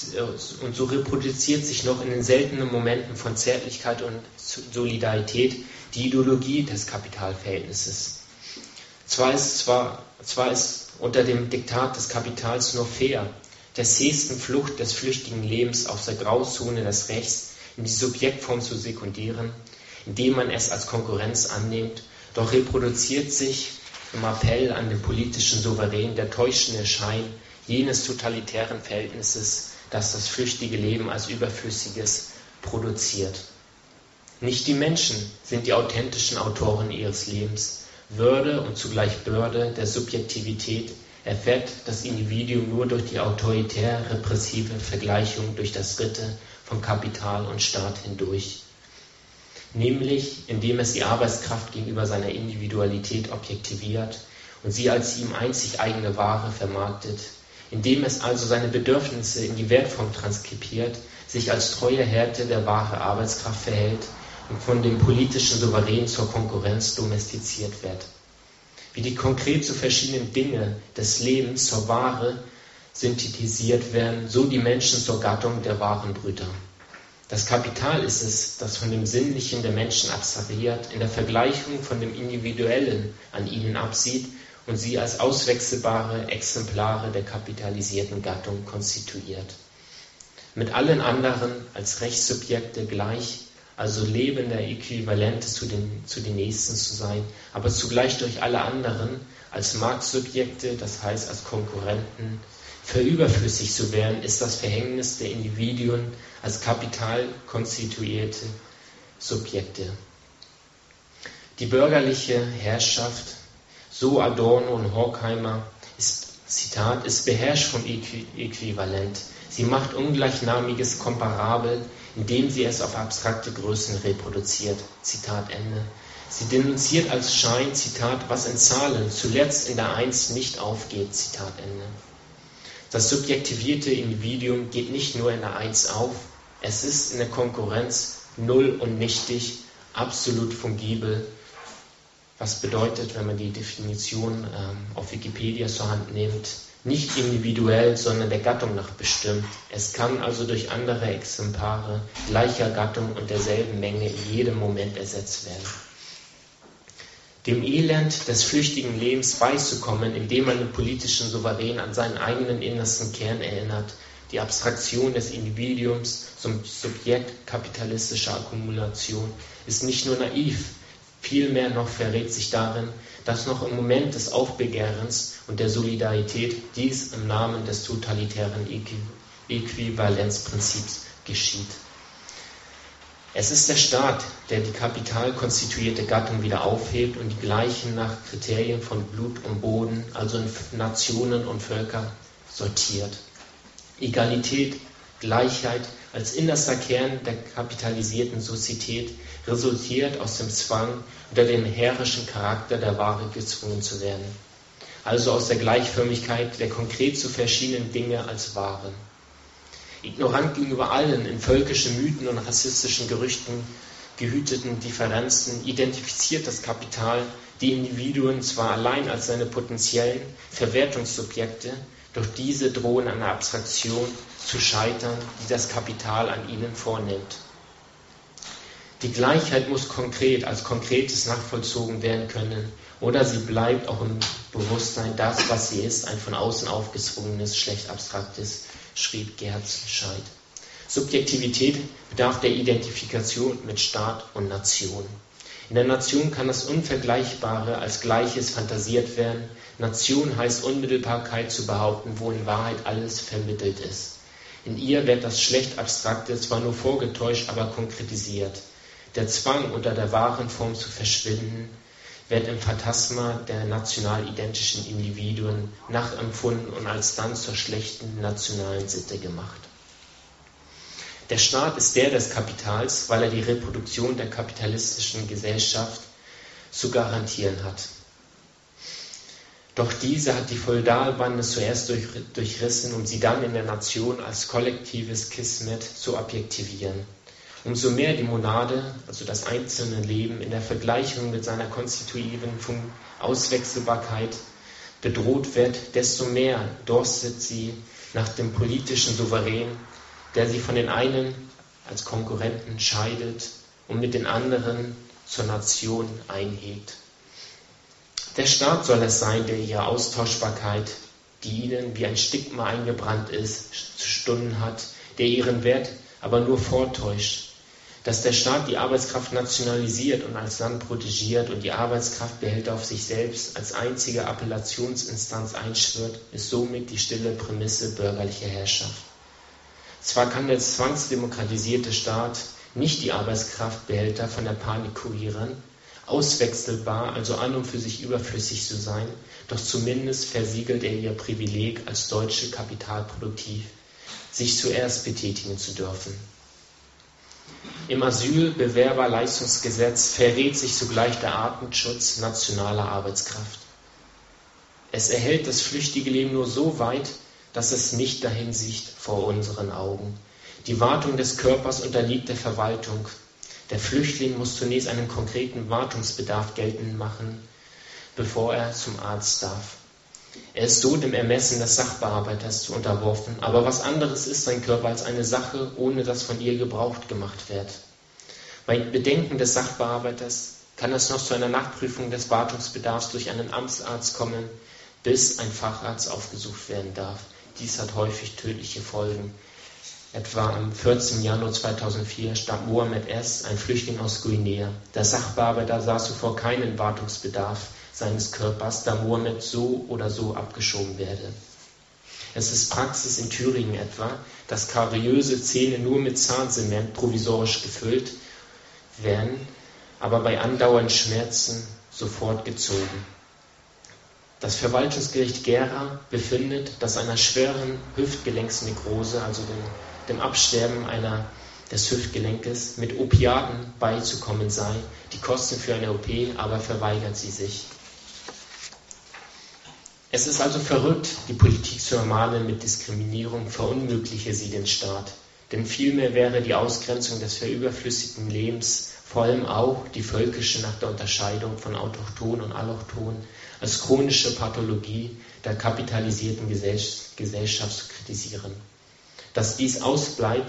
sich noch in den seltenen Momenten von Zärtlichkeit und Solidarität die Ideologie des Kapitalverhältnisses. Zwar ist unter dem Diktat des Kapitals nur fair, der zähesten Flucht des flüchtigen Lebens aus der Grauzone des Rechts in die Subjektform zu sekundieren, indem man es als Konkurrenz annimmt, doch reproduziert sich im Appell an den politischen Souverän der täuschende Schein jenes totalitären Verhältnisses, das das flüchtige Leben als Überflüssiges produziert. Nicht die Menschen sind die authentischen Autoren ihres Lebens. Würde und zugleich Bürde der Subjektivität erfährt das Individuum nur durch die autoritär-repressive Vergleichung durch das Ritte von Kapital und Staat hindurch. Nämlich, indem es die Arbeitskraft gegenüber seiner Individualität objektiviert und sie als ihm einzig eigene Ware vermarktet, indem es also seine Bedürfnisse in die Wertform transkribiert, sich als treue Härte der wahre Arbeitskraft verhält und von dem politischen Souverän zur Konkurrenz domestiziert wird. Wie die konkret zu verschiedenen Dinge des Lebens zur Ware synthetisiert werden, so die Menschen zur Gattung der wahren Brüter. Das Kapital ist es, das von dem Sinnlichen der Menschen abstrahiert, in der Vergleichung von dem Individuellen an ihnen absieht und sie als auswechselbare Exemplare der kapitalisierten Gattung konstituiert. Mit allen anderen als Rechtssubjekte gleich, also lebender Äquivalente zu den Nächsten zu sein, aber zugleich durch alle anderen als Marktsubjekte, das heißt als Konkurrenten, für überflüssig zu werden, ist das Verhängnis der Individuen als kapitalkonstituierte Subjekte. Die bürgerliche Herrschaft, so Adorno und Horkheimer, ist beherrscht vom Äquivalent. Sie macht ungleichnamiges komparabel, indem sie es auf abstrakte Größen reproduziert. Zitat Ende. Sie denunziert als Schein, Zitat, was in Zahlen zuletzt in der Eins nicht aufgeht. Zitat Ende. Das subjektivierte Individuum geht nicht nur in der Eins auf, es ist in der Konkurrenz null und nichtig, absolut fungibel. Was bedeutet, wenn man die Definition auf Wikipedia zur Hand nimmt, nicht individuell, sondern der Gattung nach bestimmt. Es kann also durch andere Exemplare gleicher Gattung und derselben Menge in jedem Moment ersetzt werden. Dem Elend des flüchtigen Lebens beizukommen, indem man den politischen Souverän an seinen eigenen innersten Kern erinnert, die Abstraktion des Individuums zum Subjekt kapitalistischer Akkumulation, ist nicht nur naiv, vielmehr noch verrät sich darin, dass noch im Moment des Aufbegehrens und der Solidarität dies im Namen des totalitären Äquivalenzprinzips geschieht. Es ist der Staat, der die kapitalkonstituierte Gattung wieder aufhebt und die Gleichen nach Kriterien von Blut und Boden, also in Nationen und Völker, sortiert. Egalität, Gleichheit als innerster Kern der kapitalisierten Sozietät resultiert aus dem Zwang, unter dem herrischen Charakter der Ware gezwungen zu werden. Also aus der Gleichförmigkeit der konkret zu verschiedenen Dinge als Waren. Ignorant gegenüber allen in völkischen Mythen und rassistischen Gerüchten gehüteten Differenzen identifiziert das Kapital die Individuen zwar allein als seine potenziellen Verwertungssubjekte, doch diese drohen an der Abstraktion zu scheitern, die das Kapital an ihnen vornimmt. Die Gleichheit muss konkret als Konkretes nachvollzogen werden können, oder sie bleibt auch im Bewusstsein das, was sie ist, ein von außen aufgezwungenes, schlecht Abstraktes, schrieb Gerhard Scheid. Subjektivität bedarf der Identifikation mit Staat und Nation. In der Nation kann das Unvergleichbare als Gleiches fantasiert werden. Nation heißt Unmittelbarkeit zu behaupten, wo in Wahrheit alles vermittelt ist. In ihr wird das schlecht Abstrakte zwar nur vorgetäuscht, aber konkretisiert. Der Zwang, unter der wahren Form zu verschwinden, wird im Phantasma der national identischen Individuen nachempfunden und alsdann zur schlechten nationalen Sitte gemacht. Der Staat ist der des Kapitals, weil er die Reproduktion der kapitalistischen Gesellschaft zu garantieren hat. Doch diese hat die Feudalbande zuerst durchrissen, um sie dann in der Nation als kollektives Kismet zu objektivieren. Umso mehr die Monade, also das einzelne Leben, in der Vergleichung mit seiner konstitutiven Auswechselbarkeit bedroht wird, desto mehr durstet sie nach dem politischen Souverän, der sie von den einen als Konkurrenten scheidet und mit den anderen zur Nation einhebt. Der Staat soll es sein, der ihre Austauschbarkeit, die ihnen wie ein Stigma eingebrannt ist, zu stunden hat, der ihren Wert aber nur vortäuscht. Dass der Staat die Arbeitskraft nationalisiert und alsdann protegiert und die Arbeitskraftbehälter auf sich selbst als einzige Appellationsinstanz einschwört, ist somit die stille Prämisse bürgerlicher Herrschaft. Zwar kann der zwangsdemokratisierte Staat nicht die Arbeitskraftbehälter von der Panik kurieren, auswechselbar, also an und für sich überflüssig zu sein, doch zumindest versiegelt er ihr Privileg, als Deutsche kapitalproduktiv sich zuerst betätigen zu dürfen. Im Asylbewerberleistungsgesetz verrät sich zugleich der Artenschutz nationaler Arbeitskraft. Es erhält das flüchtige Leben nur so weit, dass es nicht dahin sieht vor unseren Augen. Die Wartung des Körpers unterliegt der Verwaltung. Der Flüchtling muss zunächst einen konkreten Wartungsbedarf geltend machen, bevor er zum Arzt darf. Er ist so dem Ermessen des Sachbearbeiters unterworfen, aber was anderes ist sein Körper als eine Sache, ohne dass von ihr Gebrauch gemacht wird. Bei Bedenken des Sachbearbeiters kann es noch zu einer Nachprüfung des Wartungsbedarfs durch einen Amtsarzt kommen, bis ein Facharzt aufgesucht werden darf. Dies hat häufig tödliche Folgen. Etwa am 14. Januar 2004 starb Mohamed S., ein Flüchtling aus Guinea. Der Sachbearbeiter sah zuvor keinen Wartungsbedarf seines Körpers, da Mohamed so oder so abgeschoben werde. Es ist Praxis in Thüringen etwa, dass kariöse Zähne nur mit Zahnzement provisorisch gefüllt werden, aber bei andauernden Schmerzen sofort gezogen. Das Verwaltungsgericht Gera befindet, dass einer schweren Hüftgelenksnekrose, also dem Absterben des Hüftgelenkes, mit Opiaten beizukommen sei. Die Kosten für eine OP aber verweigert sie sich. Es ist also verrückt, die Politik zu ermahnen mit Diskriminierung, verunmögliche sie den Staat. Denn vielmehr wäre die Ausgrenzung des verüberflüssigen Lebens, vor allem auch die völkische nach der Unterscheidung von Autochton und Allochton, als chronische Pathologie der kapitalisierten Gesellschaft zu kritisieren. Da dies ausbleibt,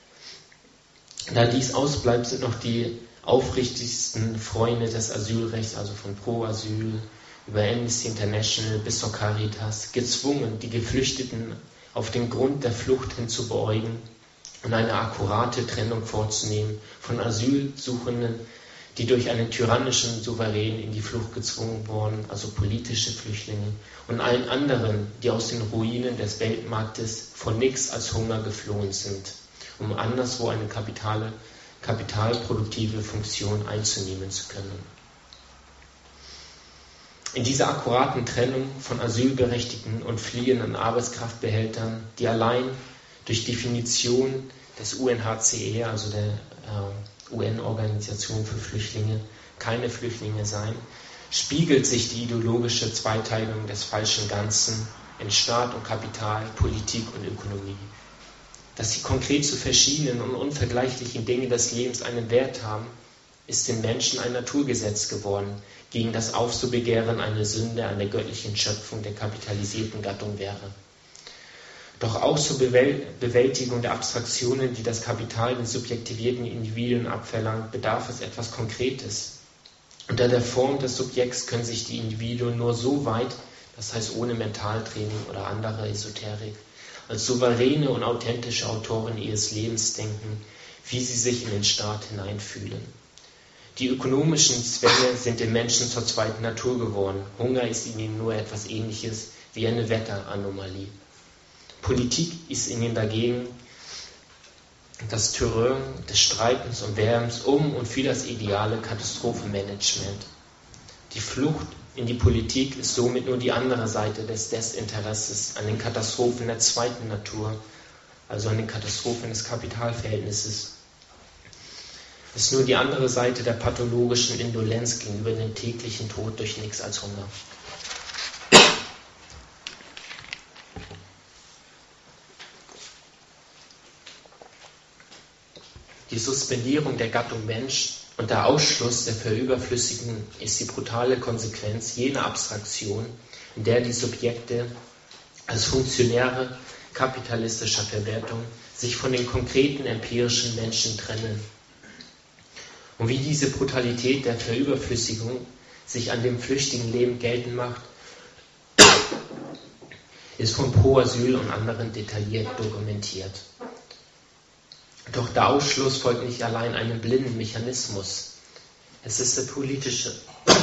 sind noch die aufrichtigsten Freunde des Asylrechts, also von Pro Asyl über Amnesty International bis zur Caritas, gezwungen, die Geflüchteten auf den Grund der Flucht hin zu beäugen und eine akkurate Trennung vorzunehmen von Asylsuchenden, die durch einen tyrannischen Souverän in die Flucht gezwungen wurden, also politische Flüchtlinge, und allen anderen, die aus den Ruinen des Weltmarktes von nichts als Hunger geflohen sind, um anderswo eine kapitalproduktive Funktion einzunehmen zu können. In dieser akkuraten Trennung von asylberechtigten und fliehenden Arbeitskraftbehältern, die allein durch Definition des UNHCR, also der UN-Organisation für Flüchtlinge, keine Flüchtlinge seien, spiegelt sich die ideologische Zweiteilung des falschen Ganzen in Staat und Kapital, Politik und Ökonomie. Dass die konkret zu verschiedenen und unvergleichlichen Dinge des Lebens einen Wert haben, ist den Menschen ein Naturgesetz geworden, gegen das Aufzubegehren eine Sünde an der göttlichen Schöpfung der kapitalisierten Gattung wäre. Doch auch zur Bewältigung der Abstraktionen, die das Kapital den subjektivierten Individuen abverlangt, bedarf es etwas Konkretes. Unter der Form des Subjekts können sich die Individuen nur so weit, das heißt ohne Mentaltraining oder andere Esoterik, als souveräne und authentische Autoren ihres Lebens denken, wie sie sich in den Staat hineinfühlen. Die ökonomischen Zwänge sind den Menschen zur zweiten Natur geworden. Hunger ist ihnen nur etwas Ähnliches wie eine Wetteranomalie. Politik ist ihnen dagegen das Terrain des Streitens und Werbens um und für das ideale Katastrophenmanagement. Die Flucht in die Politik ist somit nur die andere Seite des Desinteresses an den Katastrophen der zweiten Natur, also an den Katastrophen des Kapitalverhältnisses. Es ist nur die andere Seite der pathologischen Indolenz gegenüber dem täglichen Tod durch nichts als Hunger. Die Suspendierung der Gattung Mensch und der Ausschluss der Verüberflüssigen ist die brutale Konsequenz jener Abstraktion, in der die Subjekte als Funktionäre kapitalistischer Verwertung sich von den konkreten empirischen Menschen trennen. Und wie diese Brutalität der Verüberflüssigung sich an dem flüchtigen Leben geltend macht, ist von Pro Asyl und anderen detailliert dokumentiert. Doch der Ausschluss folgt nicht allein einem blinden Mechanismus. Es ist der politische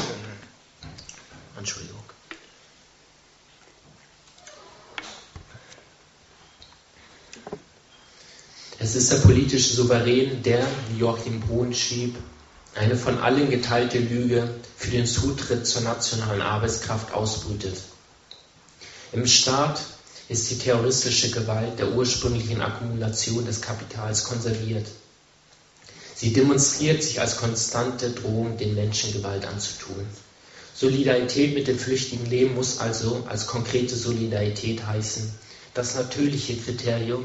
Es ist der politische Souverän, der, wie Joachim Brun schrieb, eine von allen geteilte Lüge für den Zutritt zur nationalen Arbeitskraft ausbrütet. Im Staat ist die terroristische Gewalt der ursprünglichen Akkumulation des Kapitals konserviert. Sie demonstriert sich als konstante Drohung, den Menschen Gewalt anzutun. Solidarität mit dem flüchtigen Leben muss also als konkrete Solidarität heißen, das natürliche Kriterium,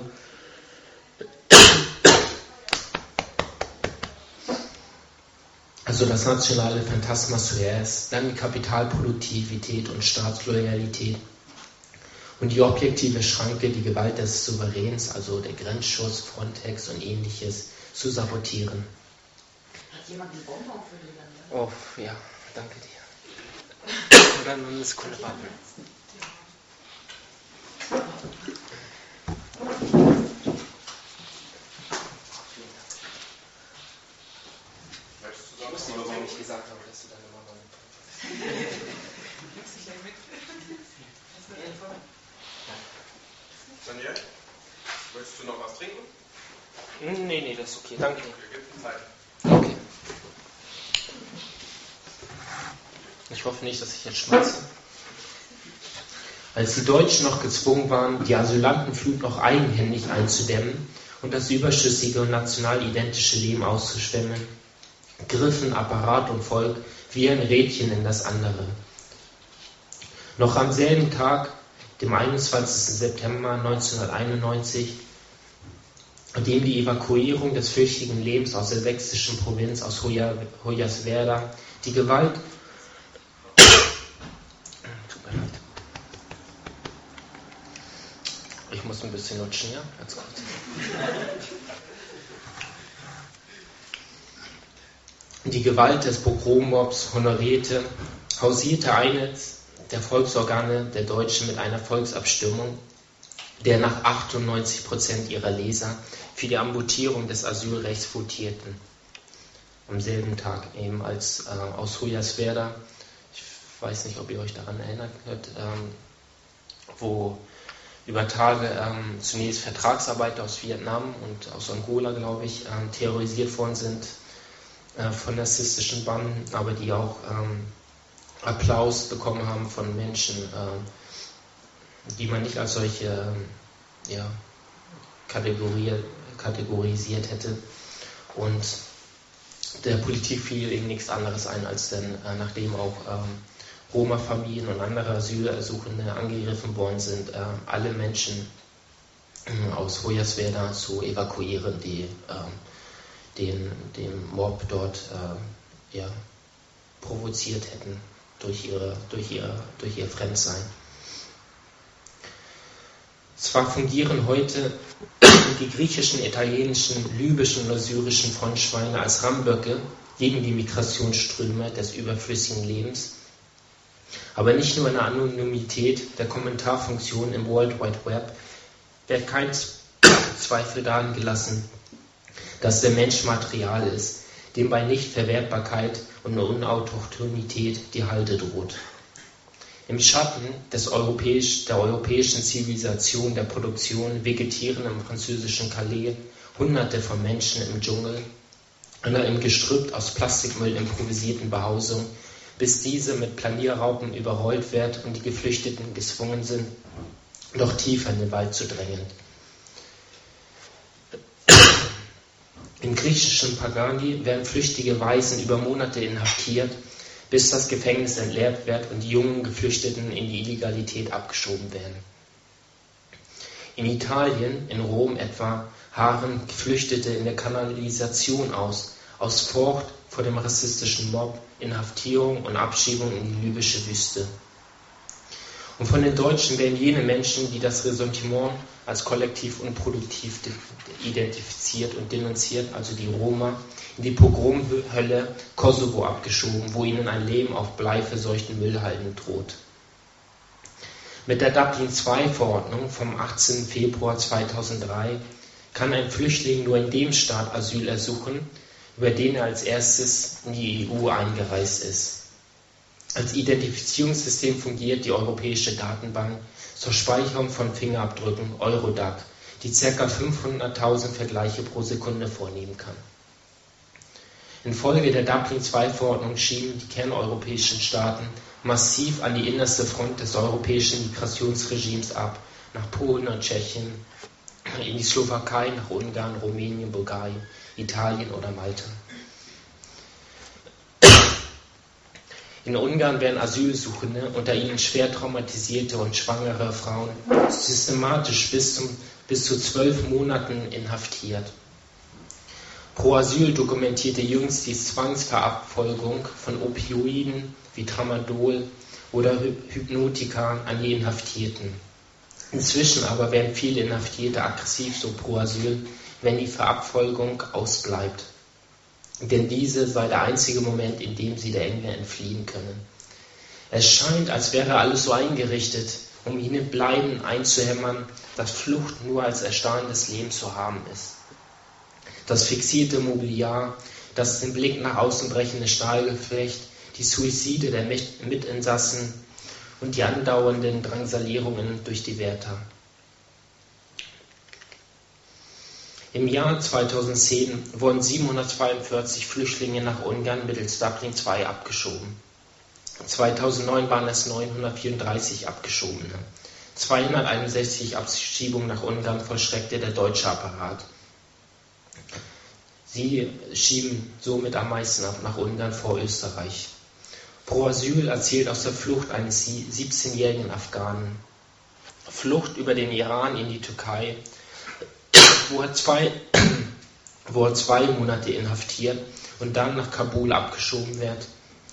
also das nationale Phantasma Suez, dann die Kapitalproduktivität und Staatsloyalität und die objektive Schranke, die Gewalt des Souveräns, also der Grenzschutz, Frontex und ähnliches, zu sabotieren. Hat jemand einen Bonbon für dich dann? Oh, ja, danke dir. Oder nur eine Sekunde warten. Ich wusste nicht, warum ich gesagt habe, dass du deine Mama mitbringst. Daniel, möchtest du noch was trinken? Nee, das ist okay, danke. Wir geben Zeit. Okay. Ich hoffe nicht, dass ich jetzt schmatze. Als die Deutschen noch gezwungen waren, die Asylantenflut noch eigenhändig einzudämmen und das überschüssige und national identische Leben auszuschwemmen, griffen Apparat und Volk wie ein Rädchen in das andere. Noch am selben Tag, dem 21. September 1991, an dem die Evakuierung des flüchtigen Lebens aus der sächsischen Provinz, aus Hoyerswerda, die Gewalt Ich muss ein bisschen lutschen, ja? Ganz kurz. Die Gewalt des Pogrommobs honorierte, hausierte eines der Volksorgane der Deutschen mit einer Volksabstimmung, der nach 98% ihrer Leser für die Amputierung des Asylrechts votierten. Am selben Tag eben als aus Hoyerswerda, ich weiß nicht, ob ihr euch daran erinnert könnt, wo über Tage zunächst Vertragsarbeiter aus Vietnam und aus Angola, glaube ich, terrorisiert worden sind von narzisstischen Banden, aber die auch Applaus bekommen haben von Menschen, die man nicht als solche kategorisiert hätte. Und der Politik fiel eben nichts anderes ein, als dann, nachdem auch Roma-Familien und andere Asylsuchende angegriffen worden sind, alle Menschen aus Hoyerswerda zu evakuieren, die den Mob dort provoziert hätten durch ihr Fremdsein. Zwar fungieren heute die griechischen, italienischen, libyschen oder syrischen Frontschweine als Rammböcke gegen die Migrationsströme des überflüssigen Lebens, aber nicht nur in der Anonymität der Kommentarfunktion im World Wide Web wird kein Zweifel daran gelassen, dass der Mensch Material ist, dem bei Nichtverwertbarkeit und Unautochtonität die Halde droht. Im Schatten der europäischen Zivilisation der Produktion vegetieren im französischen Calais Hunderte von Menschen im Dschungel oder im Gestrüpp aus Plastikmüll improvisierten Behausungen, bis diese mit Planierraupen überrollt wird und die Geflüchteten gezwungen sind, noch tiefer in den Wald zu drängen. Im griechischen Pagani werden flüchtige Waisen über Monate inhaftiert, bis das Gefängnis entleert wird und die jungen Geflüchteten in die Illegalität abgeschoben werden. In Italien, in Rom etwa, harren Geflüchtete in der Kanalisation aus Furcht vor dem rassistischen Mob, Inhaftierung und Abschiebung in die libysche Wüste. Und von den Deutschen werden jene Menschen, die das Ressentiment als kollektiv unproduktiv identifiziert und denunziert, also die Roma, in die Pogromhölle Kosovo abgeschoben, wo ihnen ein Leben auf bleiverseuchten Müllhalden droht. Mit der Dublin-II-Verordnung vom 18. Februar 2003 kann ein Flüchtling nur in dem Staat Asyl ersuchen, über den er als erstes in die EU eingereist ist. Als Identifizierungssystem fungiert die Europäische Datenbank zur Speicherung von Fingerabdrücken Eurodac, die ca. 500.000 Vergleiche pro Sekunde vornehmen kann. Infolge der Dublin-II-Verordnung schieben die kerneuropäischen Staaten massiv an die innerste Front des europäischen Migrationsregimes ab, nach Polen und Tschechien, in die Slowakei, nach Ungarn, Rumänien, Bulgarien, Italien oder Malta. In Ungarn werden Asylsuchende, unter ihnen schwer traumatisierte und schwangere Frauen, systematisch bis zu 12 Monaten inhaftiert. Pro Asyl dokumentierte jüngst die Zwangsverabfolgung von Opioiden wie Tramadol oder Hypnotika an die Inhaftierten. Inzwischen aber werden viele Inhaftierte aggressiv so pro Asyl, wenn die Verabfolgung ausbleibt. Denn diese sei der einzige Moment, in dem sie der Enge entfliehen können. Es scheint, als wäre alles so eingerichtet, um ihnen bleibend einzuhämmern, dass Flucht nur als Erstarren des Lebens zu haben ist. Das fixierte Mobiliar, das den Blick nach außen brechende Stahlgeflecht, die Suizide der Mitinsassen und die andauernden Drangsalierungen durch die Wärter. Im Jahr 2010 wurden 742 Flüchtlinge nach Ungarn mittels Dublin II abgeschoben. 2009 waren es 934 Abgeschobene. 261 Abschiebungen nach Ungarn vollstreckte der deutsche Apparat. Sie schieben somit am meisten ab nach Ungarn vor Österreich. Pro Asyl erzählt aus der Flucht eines 17-jährigen Afghanen. Flucht über den Iran in die Türkei, wo er 2 Monate inhaftiert und dann nach Kabul abgeschoben wird.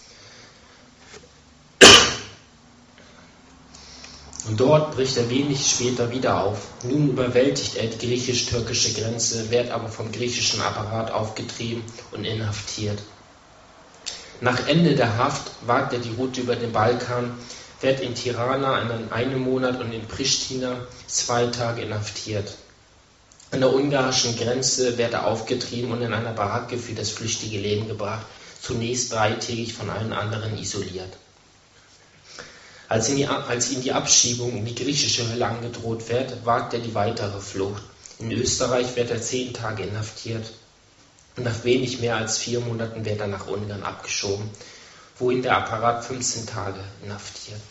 Und dort bricht er wenig später wieder auf. Nun überwältigt er die griechisch-türkische Grenze, wird aber vom griechischen Apparat aufgetrieben und inhaftiert. Nach Ende der Haft wagt er die Route über den Balkan, wird in Tirana einen Monat und in Pristina 2 Tage inhaftiert. An der ungarischen Grenze wird er aufgetrieben und in einer Baracke für das flüchtige Leben gebracht, zunächst 3-tägig von allen anderen isoliert. Als ihm die Abschiebung in die griechische Hölle angedroht wird, wagt er die weitere Flucht. In Österreich wird er 10 Tage inhaftiert. Und nach wenig mehr als 4 Monaten wird er nach Ungarn abgeschoben, wo ihn der Apparat 15 Tage inhaftiert.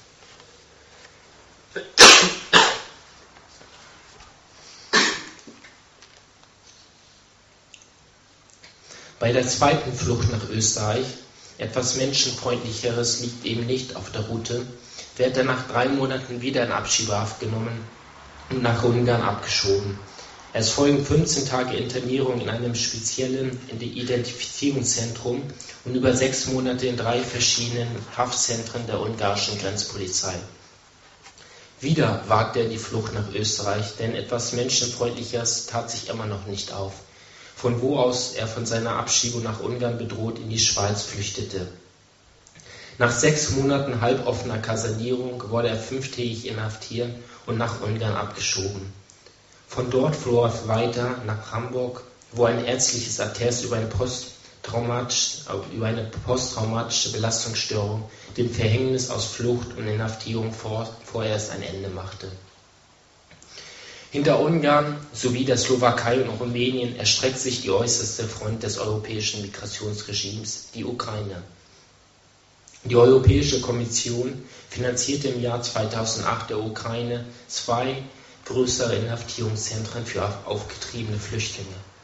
Bei der zweiten Flucht nach Österreich, etwas Menschenfreundlicheres liegt eben nicht auf der Route, wird er nach 3 Monaten wieder in Abschiebehaft genommen und nach Ungarn abgeschoben. Es folgen 15 Tage Internierung in einem speziellen Identifizierungszentrum und über 6 Monate in 3 verschiedenen Haftzentren der ungarischen Grenzpolizei. Wieder wagt er die Flucht nach Österreich, denn etwas Menschenfreundlicheres tat sich immer noch nicht auf, von wo aus er von seiner Abschiebung nach Ungarn bedroht in die Schweiz flüchtete. Nach 6 Monaten halboffener Kasernierung wurde er 5-tägig inhaftiert und nach Ungarn abgeschoben. Von dort floh er weiter nach Hamburg, wo ein ärztliches Attest über eine posttraumatische Belastungsstörung dem Verhängnis aus Flucht und Inhaftierung vorerst ein Ende machte. Hinter Ungarn sowie der Slowakei und Rumänien erstreckt sich die äußerste Front des europäischen Migrationsregimes, die Ukraine. Die Europäische Kommission finanzierte im Jahr 2008 der Ukraine 2 größere Inhaftierungszentren für aufgetriebene Flüchtlinge.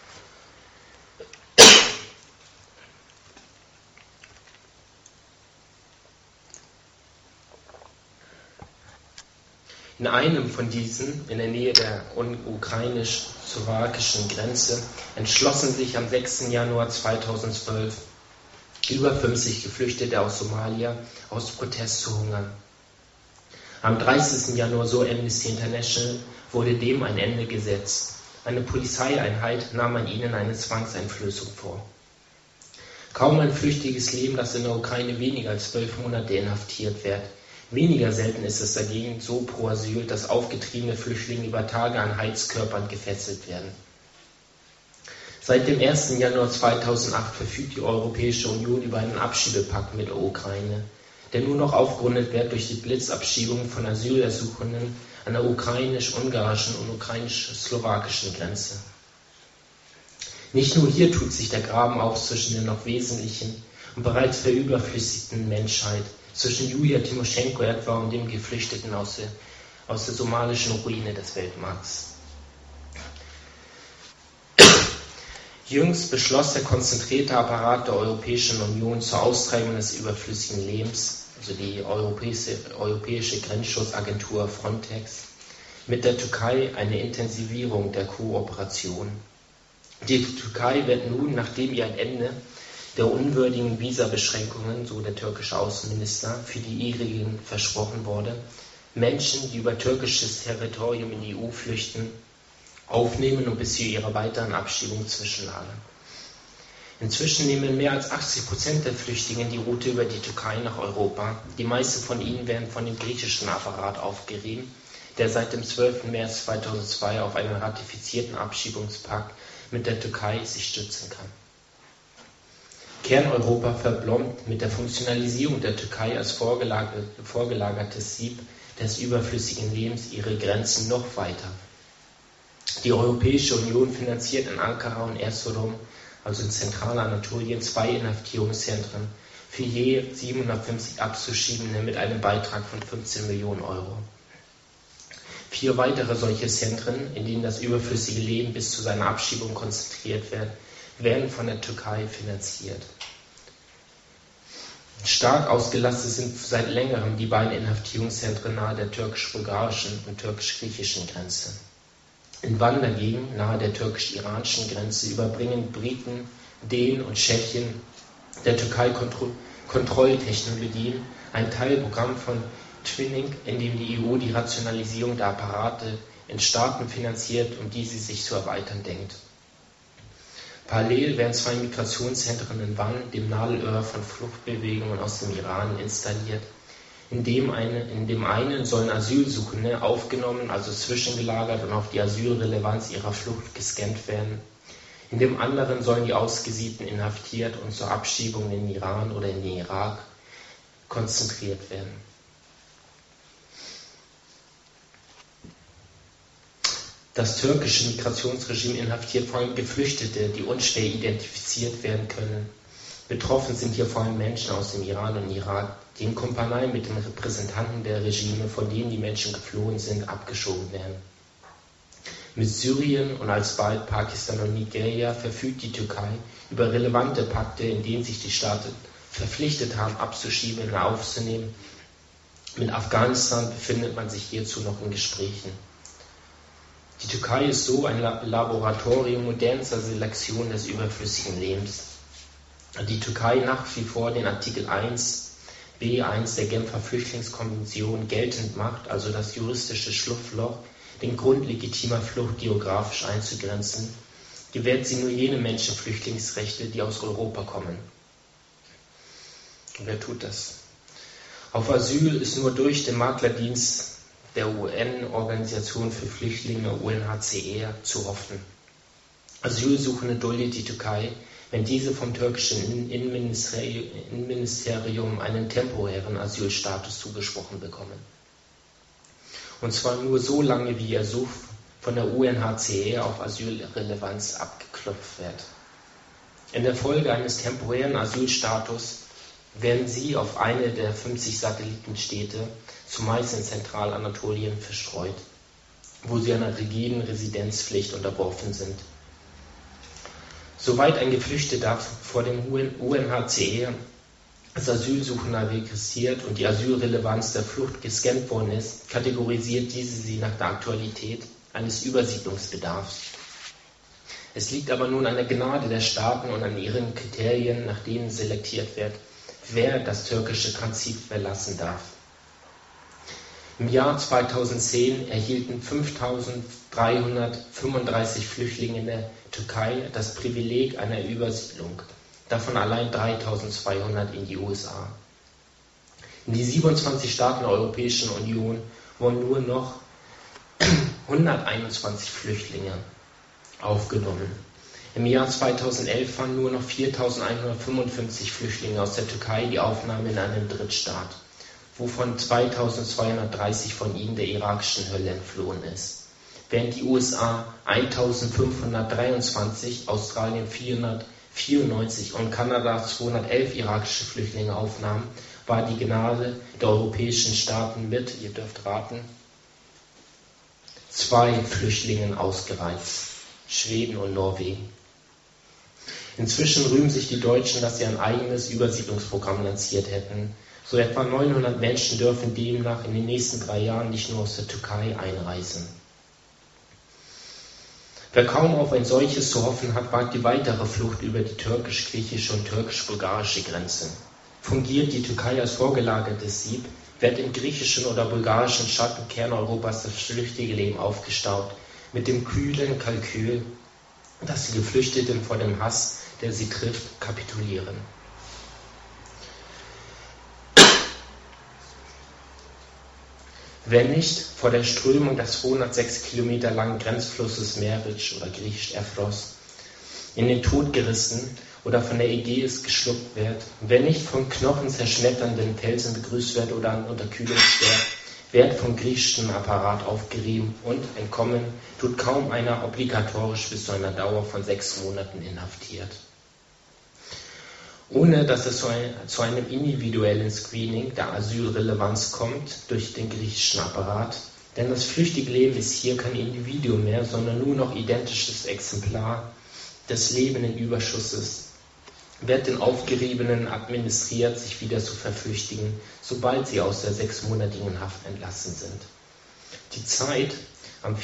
In einem von diesen, in der Nähe der ukrainisch-slowakischen Grenze, entschlossen sich am 6. Januar 2012 über 50 Geflüchtete aus Somalia aus Protest zu hungern. Am 30. Januar, so Amnesty International, wurde dem ein Ende gesetzt. Eine Polizeieinheit nahm an ihnen eine Zwangseinflößung vor. Kaum ein flüchtiges Leben, das in der Ukraine weniger als 12 Monate inhaftiert wird. Weniger selten ist es dagegen so pro Asyl, dass aufgetriebene Flüchtlinge über Tage an Heizkörpern gefesselt werden. Seit dem 1. Januar 2008 verfügt die Europäische Union über einen Abschiebepakt mit der Ukraine, der nur noch aufgerundet wird durch die Blitzabschiebung von Asylersuchenden an der ukrainisch-ungarischen und ukrainisch-slowakischen Grenze. Nicht nur hier tut sich der Graben auf zwischen der noch wesentlichen und bereits verüberflüssigten Menschheit, zwischen Julia Timoschenko etwa und dem Geflüchteten aus der somalischen Ruine des Weltmarkts. Jüngst beschloss der konzentrierte Apparat der Europäischen Union zur Austreibung des überflüssigen Lebens, also die Europäische Grenzschutzagentur Frontex, mit der Türkei eine Intensivierung der Kooperation. Die Türkei wird nun, nachdem ihr ein Ende der unwürdigen Visabeschränkungen, so der türkische Außenminister, für die ihrigen versprochen wurde, Menschen, die über türkisches Territorium in die EU flüchten, aufnehmen und bis zu ihrer weiteren Abschiebung zwischenlagern. Inzwischen nehmen mehr als 80% der Flüchtlinge die Route über die Türkei nach Europa. Die meisten von ihnen werden von dem griechischen Apparat aufgerieben, der seit dem 12. März 2002 auf einen ratifizierten Abschiebungspakt mit der Türkei sich stützen kann. Kerneuropa verblombt mit der Funktionalisierung der Türkei als vorgelagertes Sieb des überflüssigen Lebens ihre Grenzen noch weiter. Die Europäische Union finanziert in Ankara und Erzurum, also in Zentralanatolien, 2 Inhaftierungszentren für je 750 Abzuschiebende mit einem Beitrag von 15 Millionen Euro. 4 weitere solche Zentren, in denen das überflüssige Leben bis zu seiner Abschiebung konzentriert wird, werden von der Türkei finanziert. Stark ausgelastet sind seit längerem die beiden Inhaftierungszentren nahe der türkisch-bulgarischen und türkisch-griechischen Grenze. In Van dagegen, nahe der türkisch-iranischen Grenze, überbringen Briten, Dänen und Tschechen der Türkei Kontrolltechnologien, ein Teilprogramm von Twinning, in dem die EU die Rationalisierung der Apparate in Staaten finanziert, um die sie sich zu erweitern denkt. Parallel werden 2 Migrationszentren in Van, dem Nadelöhr von Fluchtbewegungen aus dem Iran, installiert. In dem einen sollen Asylsuchende aufgenommen, also zwischengelagert und auf die Asylrelevanz ihrer Flucht gescannt werden. In dem anderen sollen die Ausgesiebten inhaftiert und zur Abschiebung in den Iran oder in den Irak konzentriert werden. Das türkische Migrationsregime inhaftiert vor allem Geflüchtete, die unschwer identifiziert werden können. Betroffen sind hier vor allem Menschen aus dem Iran und Irak, die in Kumpanei mit den Repräsentanten der Regime, von denen die Menschen geflohen sind, abgeschoben werden. Mit Syrien und alsbald Pakistan und Nigeria verfügt die Türkei über relevante Pakte, in denen sich die Staaten verpflichtet haben, Abzuschiebende aufzunehmen. Mit Afghanistan befindet man sich hierzu noch in Gesprächen. Die Türkei ist so ein Laboratorium modernster Selektion des überflüssigen Lebens. Die Türkei nach wie vor den Artikel 1b1 der Genfer Flüchtlingskonvention geltend macht, also das juristische Schlupfloch, den Grund legitimer Flucht geografisch einzugrenzen, gewährt sie nur jene Menschenflüchtlingsrechte, die aus Europa kommen. Und wer tut das? Auf Asyl ist nur durch den Maklerdienst der UN-Organisation für Flüchtlinge UNHCR zu hoffen. Asylsuchende duldet die Türkei, wenn diese vom türkischen Innenministerium einen temporären Asylstatus zugesprochen bekommen. Und zwar nur so lange, wie ihr Ersuch von der UNHCR auf Asylrelevanz abgeklopft wird. In der Folge eines temporären Asylstatus werden sie auf eine der 50 Satellitenstädte, zumeist in Zentralanatolien, verstreut, wo sie einer rigiden Residenzpflicht unterworfen sind. Soweit ein Geflüchteter vor dem UNHCR als Asylsuchender registriert und die Asylrelevanz der Flucht gescannt worden ist, kategorisiert diese sie nach der Aktualität eines Übersiedlungsbedarfs. Es liegt aber nun an der Gnade der Staaten und an ihren Kriterien, nach denen selektiert wird, wer das türkische Transit verlassen darf. Im Jahr 2010 erhielten 5.335 Flüchtlinge in der Türkei das Privileg einer Übersiedlung, davon allein 3.200 in die USA. In die 27 Staaten der Europäischen Union wurden nur noch 121 Flüchtlinge aufgenommen. Im Jahr 2011 fanden nur noch 4.155 Flüchtlinge aus der Türkei die Aufnahme in einem Drittstaat, wovon 2.230 von ihnen der irakischen Hölle entflohen ist. Während die USA 1.523, Australien 494 und Kanada 211 irakische Flüchtlinge aufnahmen, war die Gnade der europäischen Staaten mit, ihr dürft raten, 2 Flüchtlingen ausgereizt, Schweden und Norwegen. Inzwischen rühmen sich die Deutschen, dass sie ein eigenes Übersiedlungsprogramm lanciert hätten. So etwa 900 Menschen dürfen demnach in den nächsten 3 Jahren nicht nur aus der Türkei einreisen. Wer kaum auf ein solches zu hoffen hat, wagt die weitere Flucht über die türkisch-griechische und türkisch-bulgarische Grenze. Fungiert die Türkei als vorgelagertes Sieb, wird im griechischen oder bulgarischen Schattenkern Europas das flüchtige Leben aufgestaut, mit dem kühlen Kalkül, dass die Geflüchteten vor dem Hass, der sie trifft, kapitulieren. Wenn nicht vor der Strömung des 206 Kilometer langen Grenzflusses Meric oder griechisch Evros in den Tod gerissen oder von der Ägäis geschluckt wird, wenn nicht von knochenzerschmetternden Felsen begrüßt wird oder an Unterkühlung stirbt, wird vom griechischen Apparat aufgerieben und entkommen tut kaum einer obligatorisch bis zu einer Dauer von 6 Monaten inhaftiert. Ohne dass es zu einem individuellen Screening der Asylrelevanz kommt durch den griechischen Apparat, denn das flüchtige Leben ist hier kein Individuum mehr, sondern nur noch identisches Exemplar des lebenden Überschusses, wird den Aufgeriebenen administriert, sich wieder zu verflüchtigen, sobald sie aus der 6-monatigen Haft entlassen sind. Die Zeit am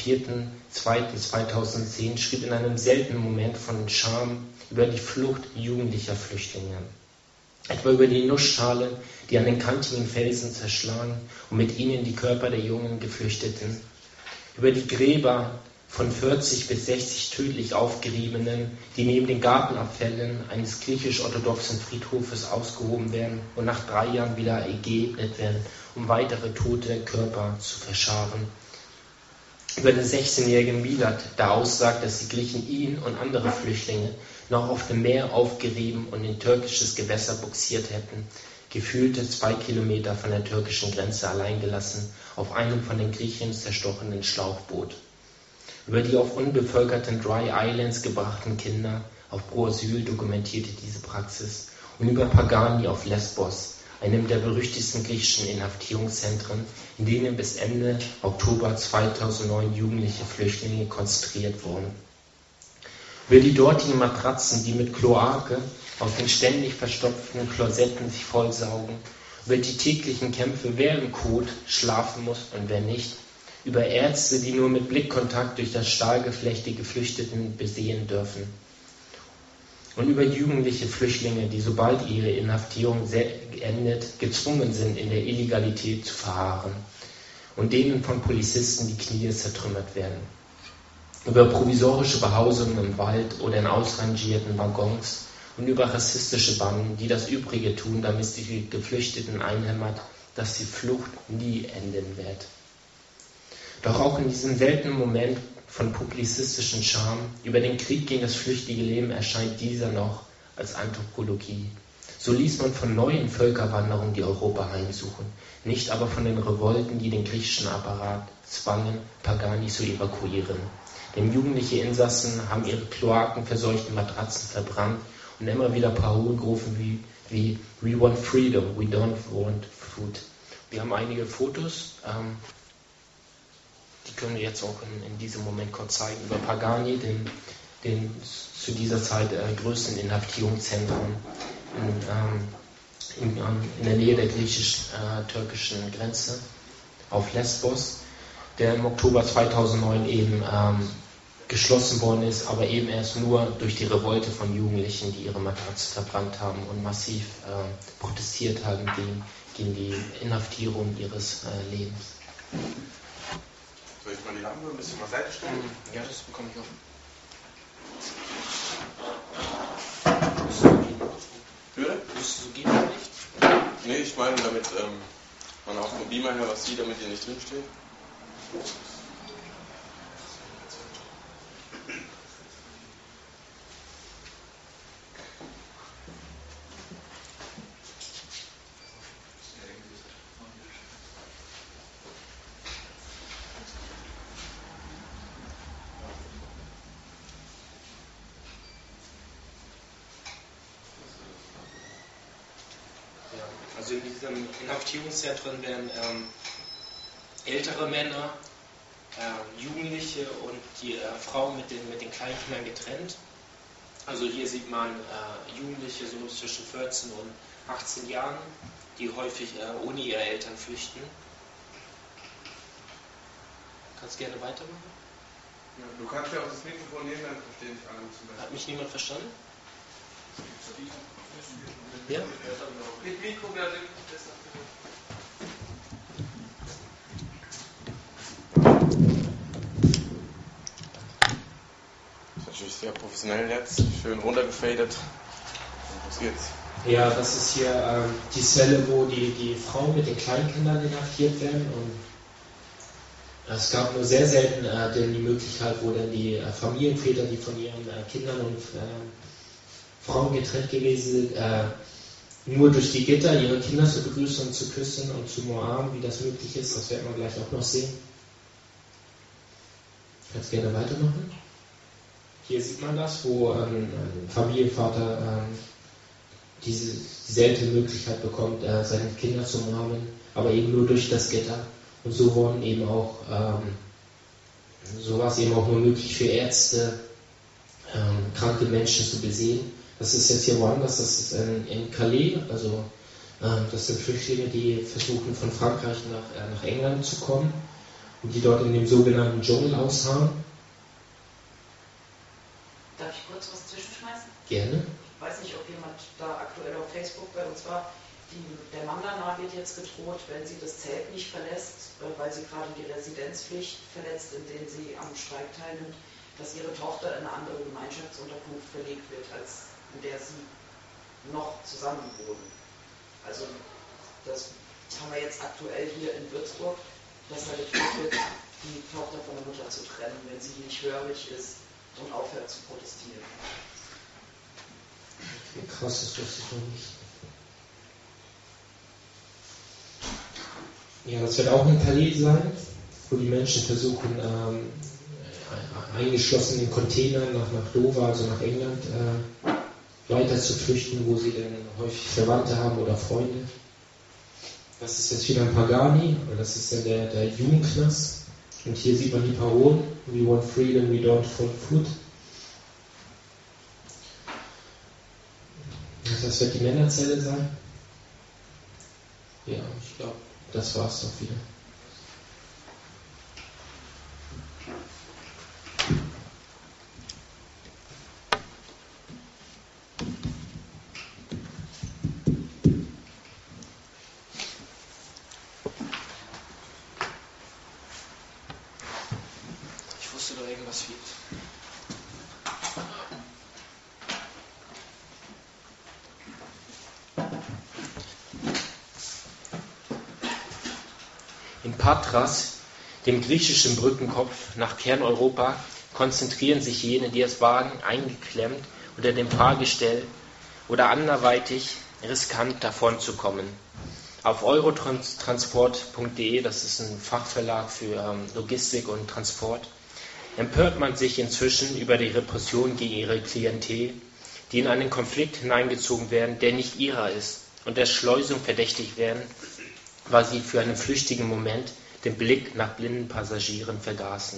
4.2.2010 schrieb in einem seltenen Moment von Scham über die Flucht jugendlicher Flüchtlinge. Etwa über die Nussschalen, die an den kantigen Felsen zerschlagen und mit ihnen die Körper der jungen Geflüchteten. Über die Gräber von 40 bis 60 tödlich Aufgeriebenen, die neben den Gartenabfällen eines griechisch-orthodoxen Friedhofes ausgehoben werden und nach 3 Jahren wieder geebnet werden, um weitere tote Körper zu verscharen. Über den 16-jährigen Milad, der aussagt, dass die Griechen ihn und andere Flüchtlinge noch auf dem Meer aufgerieben und in türkisches Gewässer buxiert hätten, gefühlte 2 Kilometer von der türkischen Grenze allein gelassen, auf einem von den Griechen zerstochenen Schlauchboot. Über die auf unbevölkerten Dry Islands gebrachten Kinder auf Pro Asyl dokumentierte diese Praxis und über Pagani auf Lesbos, einem der berüchtigsten griechischen Inhaftierungszentren, in denen bis Ende Oktober 2009 jugendliche Flüchtlinge konzentriert wurden. Über die dortigen Matratzen, die mit Kloake aus den ständig verstopften Klosetten sich vollsaugen, über die täglichen Kämpfe, wer im Kot schlafen muss und wer nicht, über Ärzte, die nur mit Blickkontakt durch das Stahlgeflecht die Geflüchteten besehen dürfen. Und über jugendliche Flüchtlinge, die sobald ihre Inhaftierung endet, gezwungen sind, in der Illegalität zu verharren und denen von Polizisten die Knie zertrümmert werden. Über provisorische Behausungen im Wald oder in ausrangierten Waggons und über rassistische Banden, die das Übrige tun, damit die Geflüchteten einhämmert, dass die Flucht nie enden wird. Doch auch in diesem seltenen Moment von publizistischen Scham über den Krieg gegen das flüchtige Leben erscheint dieser noch als Anthropologie. So liest man von neuen Völkerwanderungen, die Europa heimsuchen, nicht aber von den Revolten, die den griechischen Apparat zwangen, Pagani zu evakuieren. Denn jugendliche Insassen haben ihre kloakenverseuchten Matratzen verbrannt und immer wieder Parolen gerufen wie "We want freedom, we don't want food". Wir haben einige Fotos, die können wir jetzt auch in diesem Moment kurz zeigen, über Pagani, den zu dieser Zeit größten Inhaftierungszentren in der Nähe der griechisch-türkischen Grenze auf Lesbos, der im Oktober 2009 eben geschlossen worden ist, aber eben erst nur durch die Revolte von Jugendlichen, die ihre Matratze verbrannt haben und massiv protestiert haben gegen die Inhaftierung ihres Lebens. Soll ich mal die Lampe ein bisschen beiseite stellen? Ja, das bekomme ich auch. Würde? Das geht ja nicht. Nee, ich meine, damit man auch vom Beamer her was sieht, damit ihr nicht drinsteht. Also in diesen Inhaftierungszentren werden ältere Männer, Jugendliche und die Frauen mit den Kleinkindern getrennt. Also hier sieht man Jugendliche so zwischen 14 und 18 Jahren, die häufig ohne ihre Eltern flüchten. Kannst gerne weitermachen? Ja, du kannst ja auch das Mikrofon nehmen, dann verstehen dich alle zu. Hat mich niemand verstanden? Ja? Mit Mikro wäre besser. Das ist natürlich sehr professionell jetzt, schön runtergefadet. Was geht's? Ja, das ist hier die Zelle, wo die Frauen mit den Kleinkindern inhaftiert werden. Und es gab nur sehr selten denn die Möglichkeit, wo dann die Familienväter, die von ihren Kindern und Frauen getrennt gewesen sind, nur durch die Gitter ihre Kinder zu begrüßen und zu küssen und zu umarmen, wie das möglich ist. Das werden wir gleich auch noch sehen. Ich kann es gerne weitermachen. Hier sieht man das, wo ein Familienvater diese seltene Möglichkeit bekommt, seine Kinder zu umarmen, aber eben nur durch das Gitter. Und so wurden eben auch, so war es eben auch nur möglich für Ärzte, kranke Menschen zu besehen. Das ist jetzt hier woanders, das ist in Calais, also das sind Flüchtlinge, die versuchen von Frankreich nach England zu kommen und die dort in dem sogenannten Dschungel ausharren. Darf ich kurz was zwischenschmeißen? Gerne. Ich weiß nicht, ob jemand da aktuell auf Facebook bei uns war. Der Mandana wird jetzt gedroht, wenn sie das Zelt nicht verlässt, weil sie gerade die Residenzpflicht verletzt, in denen sie am Streik teilnimmt, dass ihre Tochter in eine andere Gemeinschaftsunterkunft verlegt wird, als in der sie noch zusammen wohnen. Also das haben wir jetzt aktuell hier in Würzburg, dass da gedroht wird, die Tochter von der Mutter zu trennen, wenn sie nicht hörig ist und aufhört zu protestieren. Okay, krass, das wusste ich noch nicht. Ja, das wird auch in Calais sein, wo die Menschen versuchen, eingeschlossen in Containern nach Dover, also nach England, weiter zu flüchten, wo sie dann häufig Verwandte haben oder Freunde. Das ist jetzt wieder ein Pagani, das ist dann der Jugendknast. Und hier sieht man die Parolen: We want freedom, we don't want food. Das wird die Männerzelle sein. Ja, ich glaube, das war's doch wieder. Ich wusste doch, irgendwas fehlt. In Patras, dem griechischen Brückenkopf nach Kerneuropa, konzentrieren sich jene, die es wagen, eingeklemmt unter dem Fahrgestell oder anderweitig riskant davonzukommen. Auf eurotransport.de, das ist ein Fachverlag für Logistik und Transport, empört man sich inzwischen über die Repression gegen ihre Klientel, die in einen Konflikt hineingezogen werden, der nicht ihrer ist, und der Schleusung verdächtigt werden, weil sie für einen flüchtigen Moment den Blick nach blinden Passagieren vergaßen.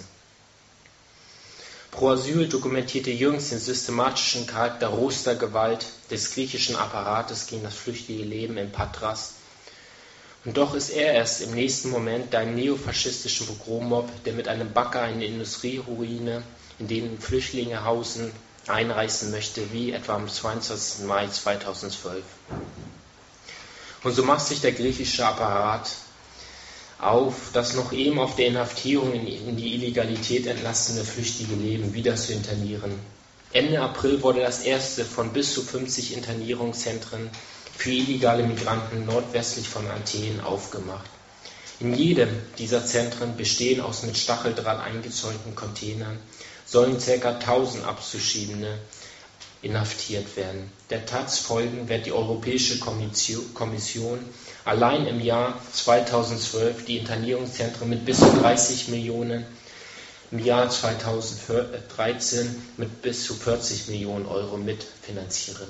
Pro Asyl dokumentierte jüngst den systematischen Charakter roster Gewalt des griechischen Apparates gegen das flüchtige Leben in Patras. Und doch ist er erst im nächsten Moment einem neofaschistischen Pogrommob, der mit einem Bagger eine Industrieruine, in denen Flüchtlinge hausen, einreißen möchte, wie etwa am 22. Mai 2012. Und so macht sich der griechische Apparat auf, das noch eben auf der Inhaftierung in die Illegalität entlassene flüchtige Leben wieder zu internieren. Ende April wurde das erste von bis zu 50 Internierungszentren für illegale Migranten nordwestlich von Athen aufgemacht. In jedem dieser Zentren, bestehen aus mit Stacheldraht eingezäunten Containern, sollen ca. 1000 Abzuschiebende inhaftiert werden. Der Taz folgen wird die Europäische Kommission allein im Jahr 2012 die Internierungszentren mit bis zu 30 Millionen, im Jahr 2013 mit bis zu 40 Millionen Euro mitfinanzieren.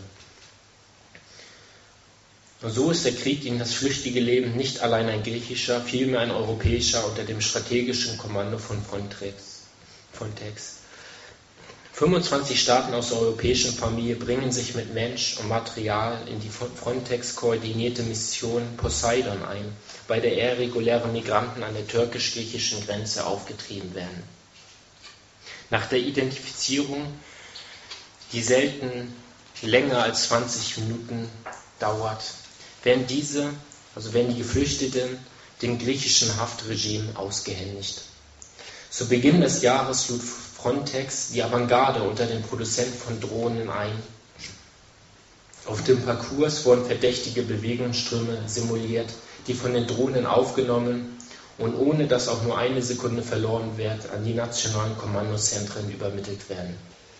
Und so ist der Krieg gegen das flüchtige Leben nicht allein ein griechischer, vielmehr ein europäischer unter dem strategischen Kommando von Frontex. 25 Staaten aus der europäischen Familie bringen sich mit Mensch und Material in die Frontex-koordinierte Mission Poseidon ein, bei der irreguläre Migranten an der türkisch-griechischen Grenze aufgetrieben werden. Nach der Identifizierung, die selten länger als 20 Minuten dauert, werden die Geflüchteten dem griechischen Haftregime ausgehändigt. Zu Beginn des Jahres lud Frontex die Avantgarde unter den Produzenten von Drohnen ein. Auf dem Parcours wurden verdächtige Bewegungsströme simuliert, die von den Drohnen aufgenommen und ohne dass auch nur eine Sekunde verloren wird, an die nationalen Kommandozentren übermittelt werden.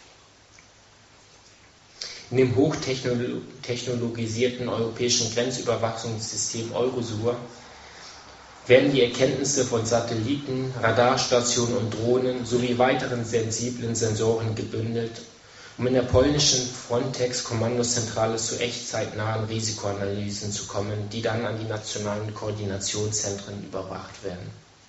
In dem hochtechnologisierten europäischen Grenzüberwachungssystem Eurosur werden die Erkenntnisse von Satelliten, Radarstationen und Drohnen sowie weiteren sensiblen Sensoren gebündelt, um in der polnischen Frontex-Kommandozentrale zu echtzeitnahen Risikoanalysen zu kommen, die dann an die nationalen Koordinationszentren überbracht werden.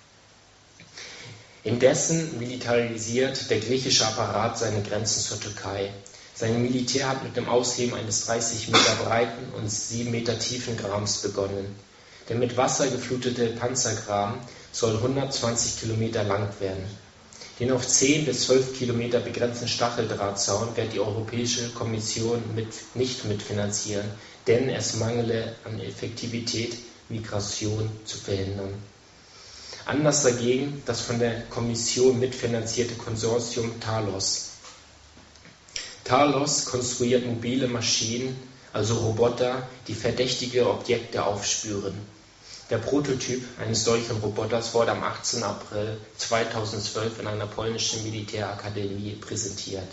Indessen militarisiert der griechische Apparat seine Grenzen zur Türkei. Sein Militär hat mit dem Ausheben eines 30 Meter breiten und 7 Meter tiefen Grabens begonnen. Der mit Wasser geflutete Panzergraben soll 120 Kilometer lang werden. Den auf 10 bis 12 Kilometer begrenzten Stacheldrahtzaun wird die Europäische Kommission nicht mitfinanzieren, denn es mangele an Effektivität, Migration zu verhindern. Anders dagegen das von der Kommission mitfinanzierte Konsortium Talos. Talos konstruiert mobile Maschinen, also Roboter, die verdächtige Objekte aufspüren. Der Prototyp eines solchen Roboters wurde am 18. April 2012 in einer polnischen Militärakademie präsentiert.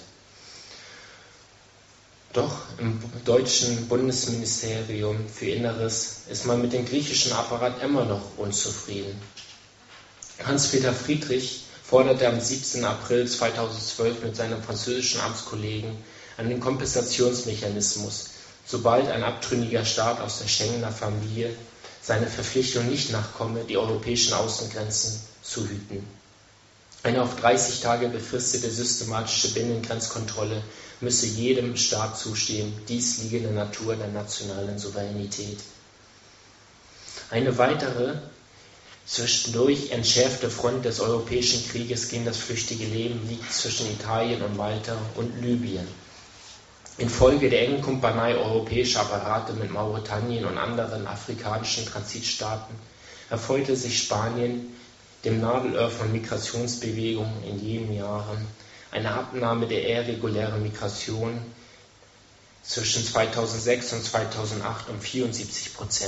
Doch im deutschen Bundesministerium für Inneres ist man mit dem griechischen Apparat immer noch unzufrieden. Hans-Peter Friedrich forderte am 17. April 2012 mit seinem französischen Amtskollegen einen Kompensationsmechanismus, sobald ein abtrünniger Staat aus der Schengener Familie seine Verpflichtung nicht nachkomme, die europäischen Außengrenzen zu hüten. Eine auf 30 Tage befristete systematische Binnengrenzkontrolle müsse jedem Staat zustehen. Dies liege in der Natur der nationalen Souveränität. Eine weitere, zwischendurch entschärfte Front des europäischen Krieges gegen das flüchtige Leben liegt zwischen Italien und Malta und Libyen. Infolge der engen Kumpanei europäischer Apparate mit Mauretanien und anderen afrikanischen Transitstaaten erfreute sich Spanien, dem Nadelöhr von Migrationsbewegungen in jenen Jahren, eine Abnahme der irregulären Migration zwischen 2006 und 2008 um 74%.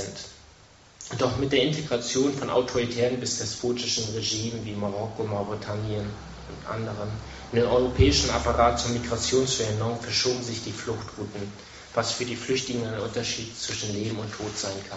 Doch mit der Integration von autoritären bis despotischen Regimen wie Marokko, Mauretanien und anderen in den europäischen Apparat zur Migrationsverhinderung verschoben sich die Fluchtrouten, was für die Flüchtlinge ein Unterschied zwischen Leben und Tod sein kann.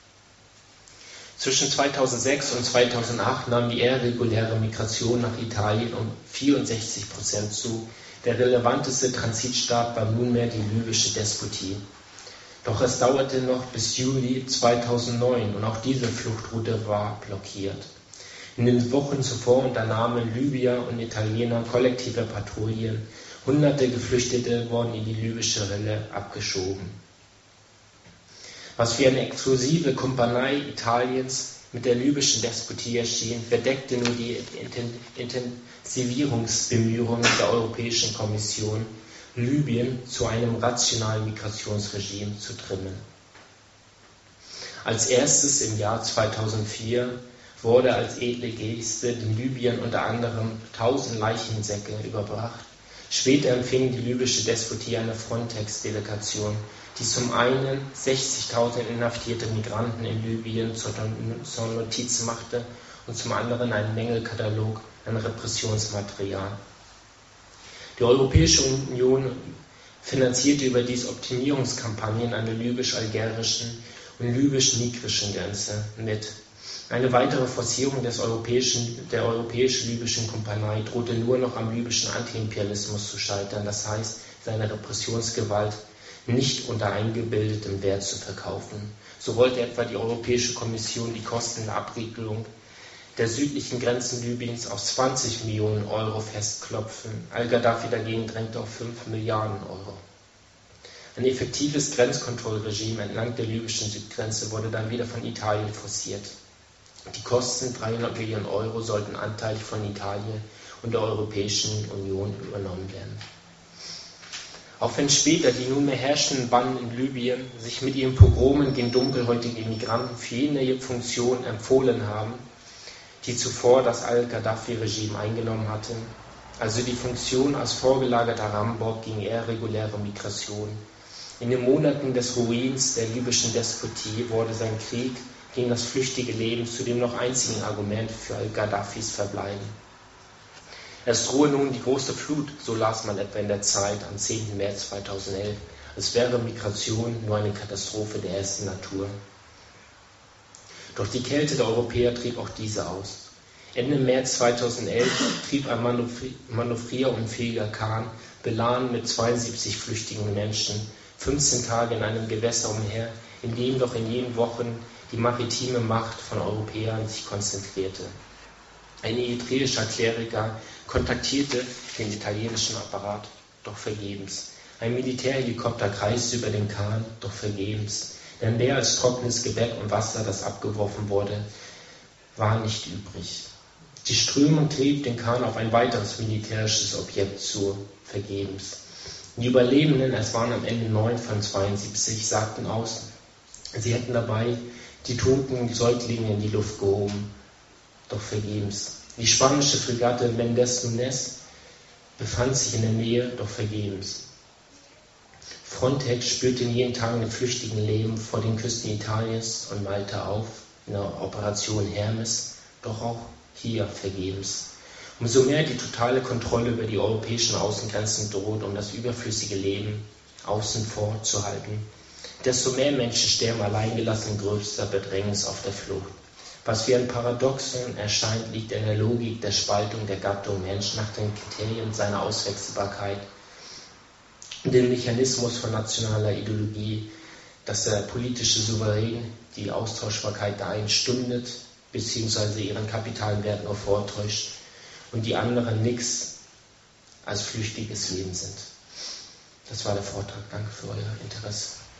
Zwischen 2006 und 2008 nahm die irreguläre Migration nach Italien um 64% zu. Der relevanteste Transitstaat war nunmehr die libysche Despotie. Doch es dauerte noch bis Juli 2009 und auch diese Fluchtroute war blockiert. In den Wochen zuvor unternahmen Libyer und Italiener kollektive Patrouillen. Hunderte Geflüchtete wurden in die libysche Hölle abgeschoben. Was wie eine exklusive Kumpanei Italiens mit der libyschen Despotie erschien, verdeckte nur die Intensivierungsbemühungen der Europäischen Kommission, Libyen zu einem rationalen Migrationsregime zu trimmen. Als erstes im Jahr 2004 wurde als edle Geste den Libyern unter anderem 1000 Leichensäcke überbracht. Später empfing die libysche Despotie eine Frontex-Delegation, die zum einen 60.000 inhaftierte Migranten in Libyen zur Notiz machte und zum anderen einen Mängelkatalog an Repressionsmaterial. Die Europäische Union finanzierte überdies Optimierungskampagnen an der libysch-algerischen und libysch-nigrischen Grenze mit. Eine weitere Forcierung der europäisch-libyschen Kumpanei drohte nur noch am libyschen Antiimperialismus zu scheitern, das heißt, seine Repressionsgewalt nicht unter eingebildetem Wert zu verkaufen. So wollte etwa die Europäische Kommission die Kosten der Abriegelung der südlichen Grenzen Libyens auf 20 Millionen Euro festklopfen. Al-Gaddafi dagegen drängte auf 5 Milliarden Euro. Ein effektives Grenzkontrollregime entlang der libyschen Südgrenze wurde dann wieder von Italien forciert. Die Kosten, 300 Millionen Euro, sollten anteilig von Italien und der Europäischen Union übernommen werden. Auch wenn später die nunmehr herrschenden Banden in Libyen sich mit ihren Pogromen gegen dunkelhäutige Immigranten für jene Funktion empfohlen haben, die zuvor das Al-Gaddafi-Regime eingenommen hatten, also die Funktion als vorgelagerter Rambock gegen irreguläre Migration. In den Monaten des Ruins der libyschen Despotie wurde sein Krieg gegen das flüchtige Leben zu dem noch einzigen Argument für Al-Gaddafis Verbleiben. Es drohe nun die große Flut, so las man etwa in der Zeit am 10. März 2011, als wäre Migration nur eine Katastrophe der ersten Natur. Doch die Kälte der Europäer trieb auch diese aus. Ende März 2011 trieb ein manövrierunfähiger Kahn, beladen mit 72 flüchtigen Menschen, 15 Tage in einem Gewässer umher, in dem doch in jenen Wochen die maritime Macht von Europäern sich konzentrierte. Ein eritreischer Kleriker kontaktierte den italienischen Apparat, doch vergebens. Ein Militärhelikopter kreiste über den Kahn, doch vergebens. Denn mehr als trockenes Gebäck und Wasser, das abgeworfen wurde, war nicht übrig. Die Strömung trieb den Kahn auf ein weiteres militärisches Objekt zu, vergebens. Die Überlebenden, es waren am Ende 9 von 72, sagten aus, sie hätten dabei die toten Säuglinge in die Luft gehoben, doch vergebens. Die spanische Fregatte Méndez Núñez befand sich in der Nähe, doch vergebens. Frontex spürte in jenen Tagen den flüchtigen Leben vor den Küsten Italiens und Malta auf, in der Operation Hermes, doch auch hier vergebens. Umso mehr die totale Kontrolle über die europäischen Außengrenzen droht, um das überflüssige Leben außen vor zu halten, desto mehr Menschen sterben alleingelassen in größter Bedrängnis auf der Flucht. Was wie ein Paradoxon erscheint, liegt in der Logik der Spaltung der Gattung Mensch nach den Kriterien seiner Auswechselbarkeit und dem Mechanismus von nationaler Ideologie, dass der politische Souverän die Austauschbarkeit der einen stundet bzw. ihren kapitalen Wert nur vortäuscht und die anderen nichts als flüchtiges Leben sind. Das war der Vortrag. Danke für euer Interesse.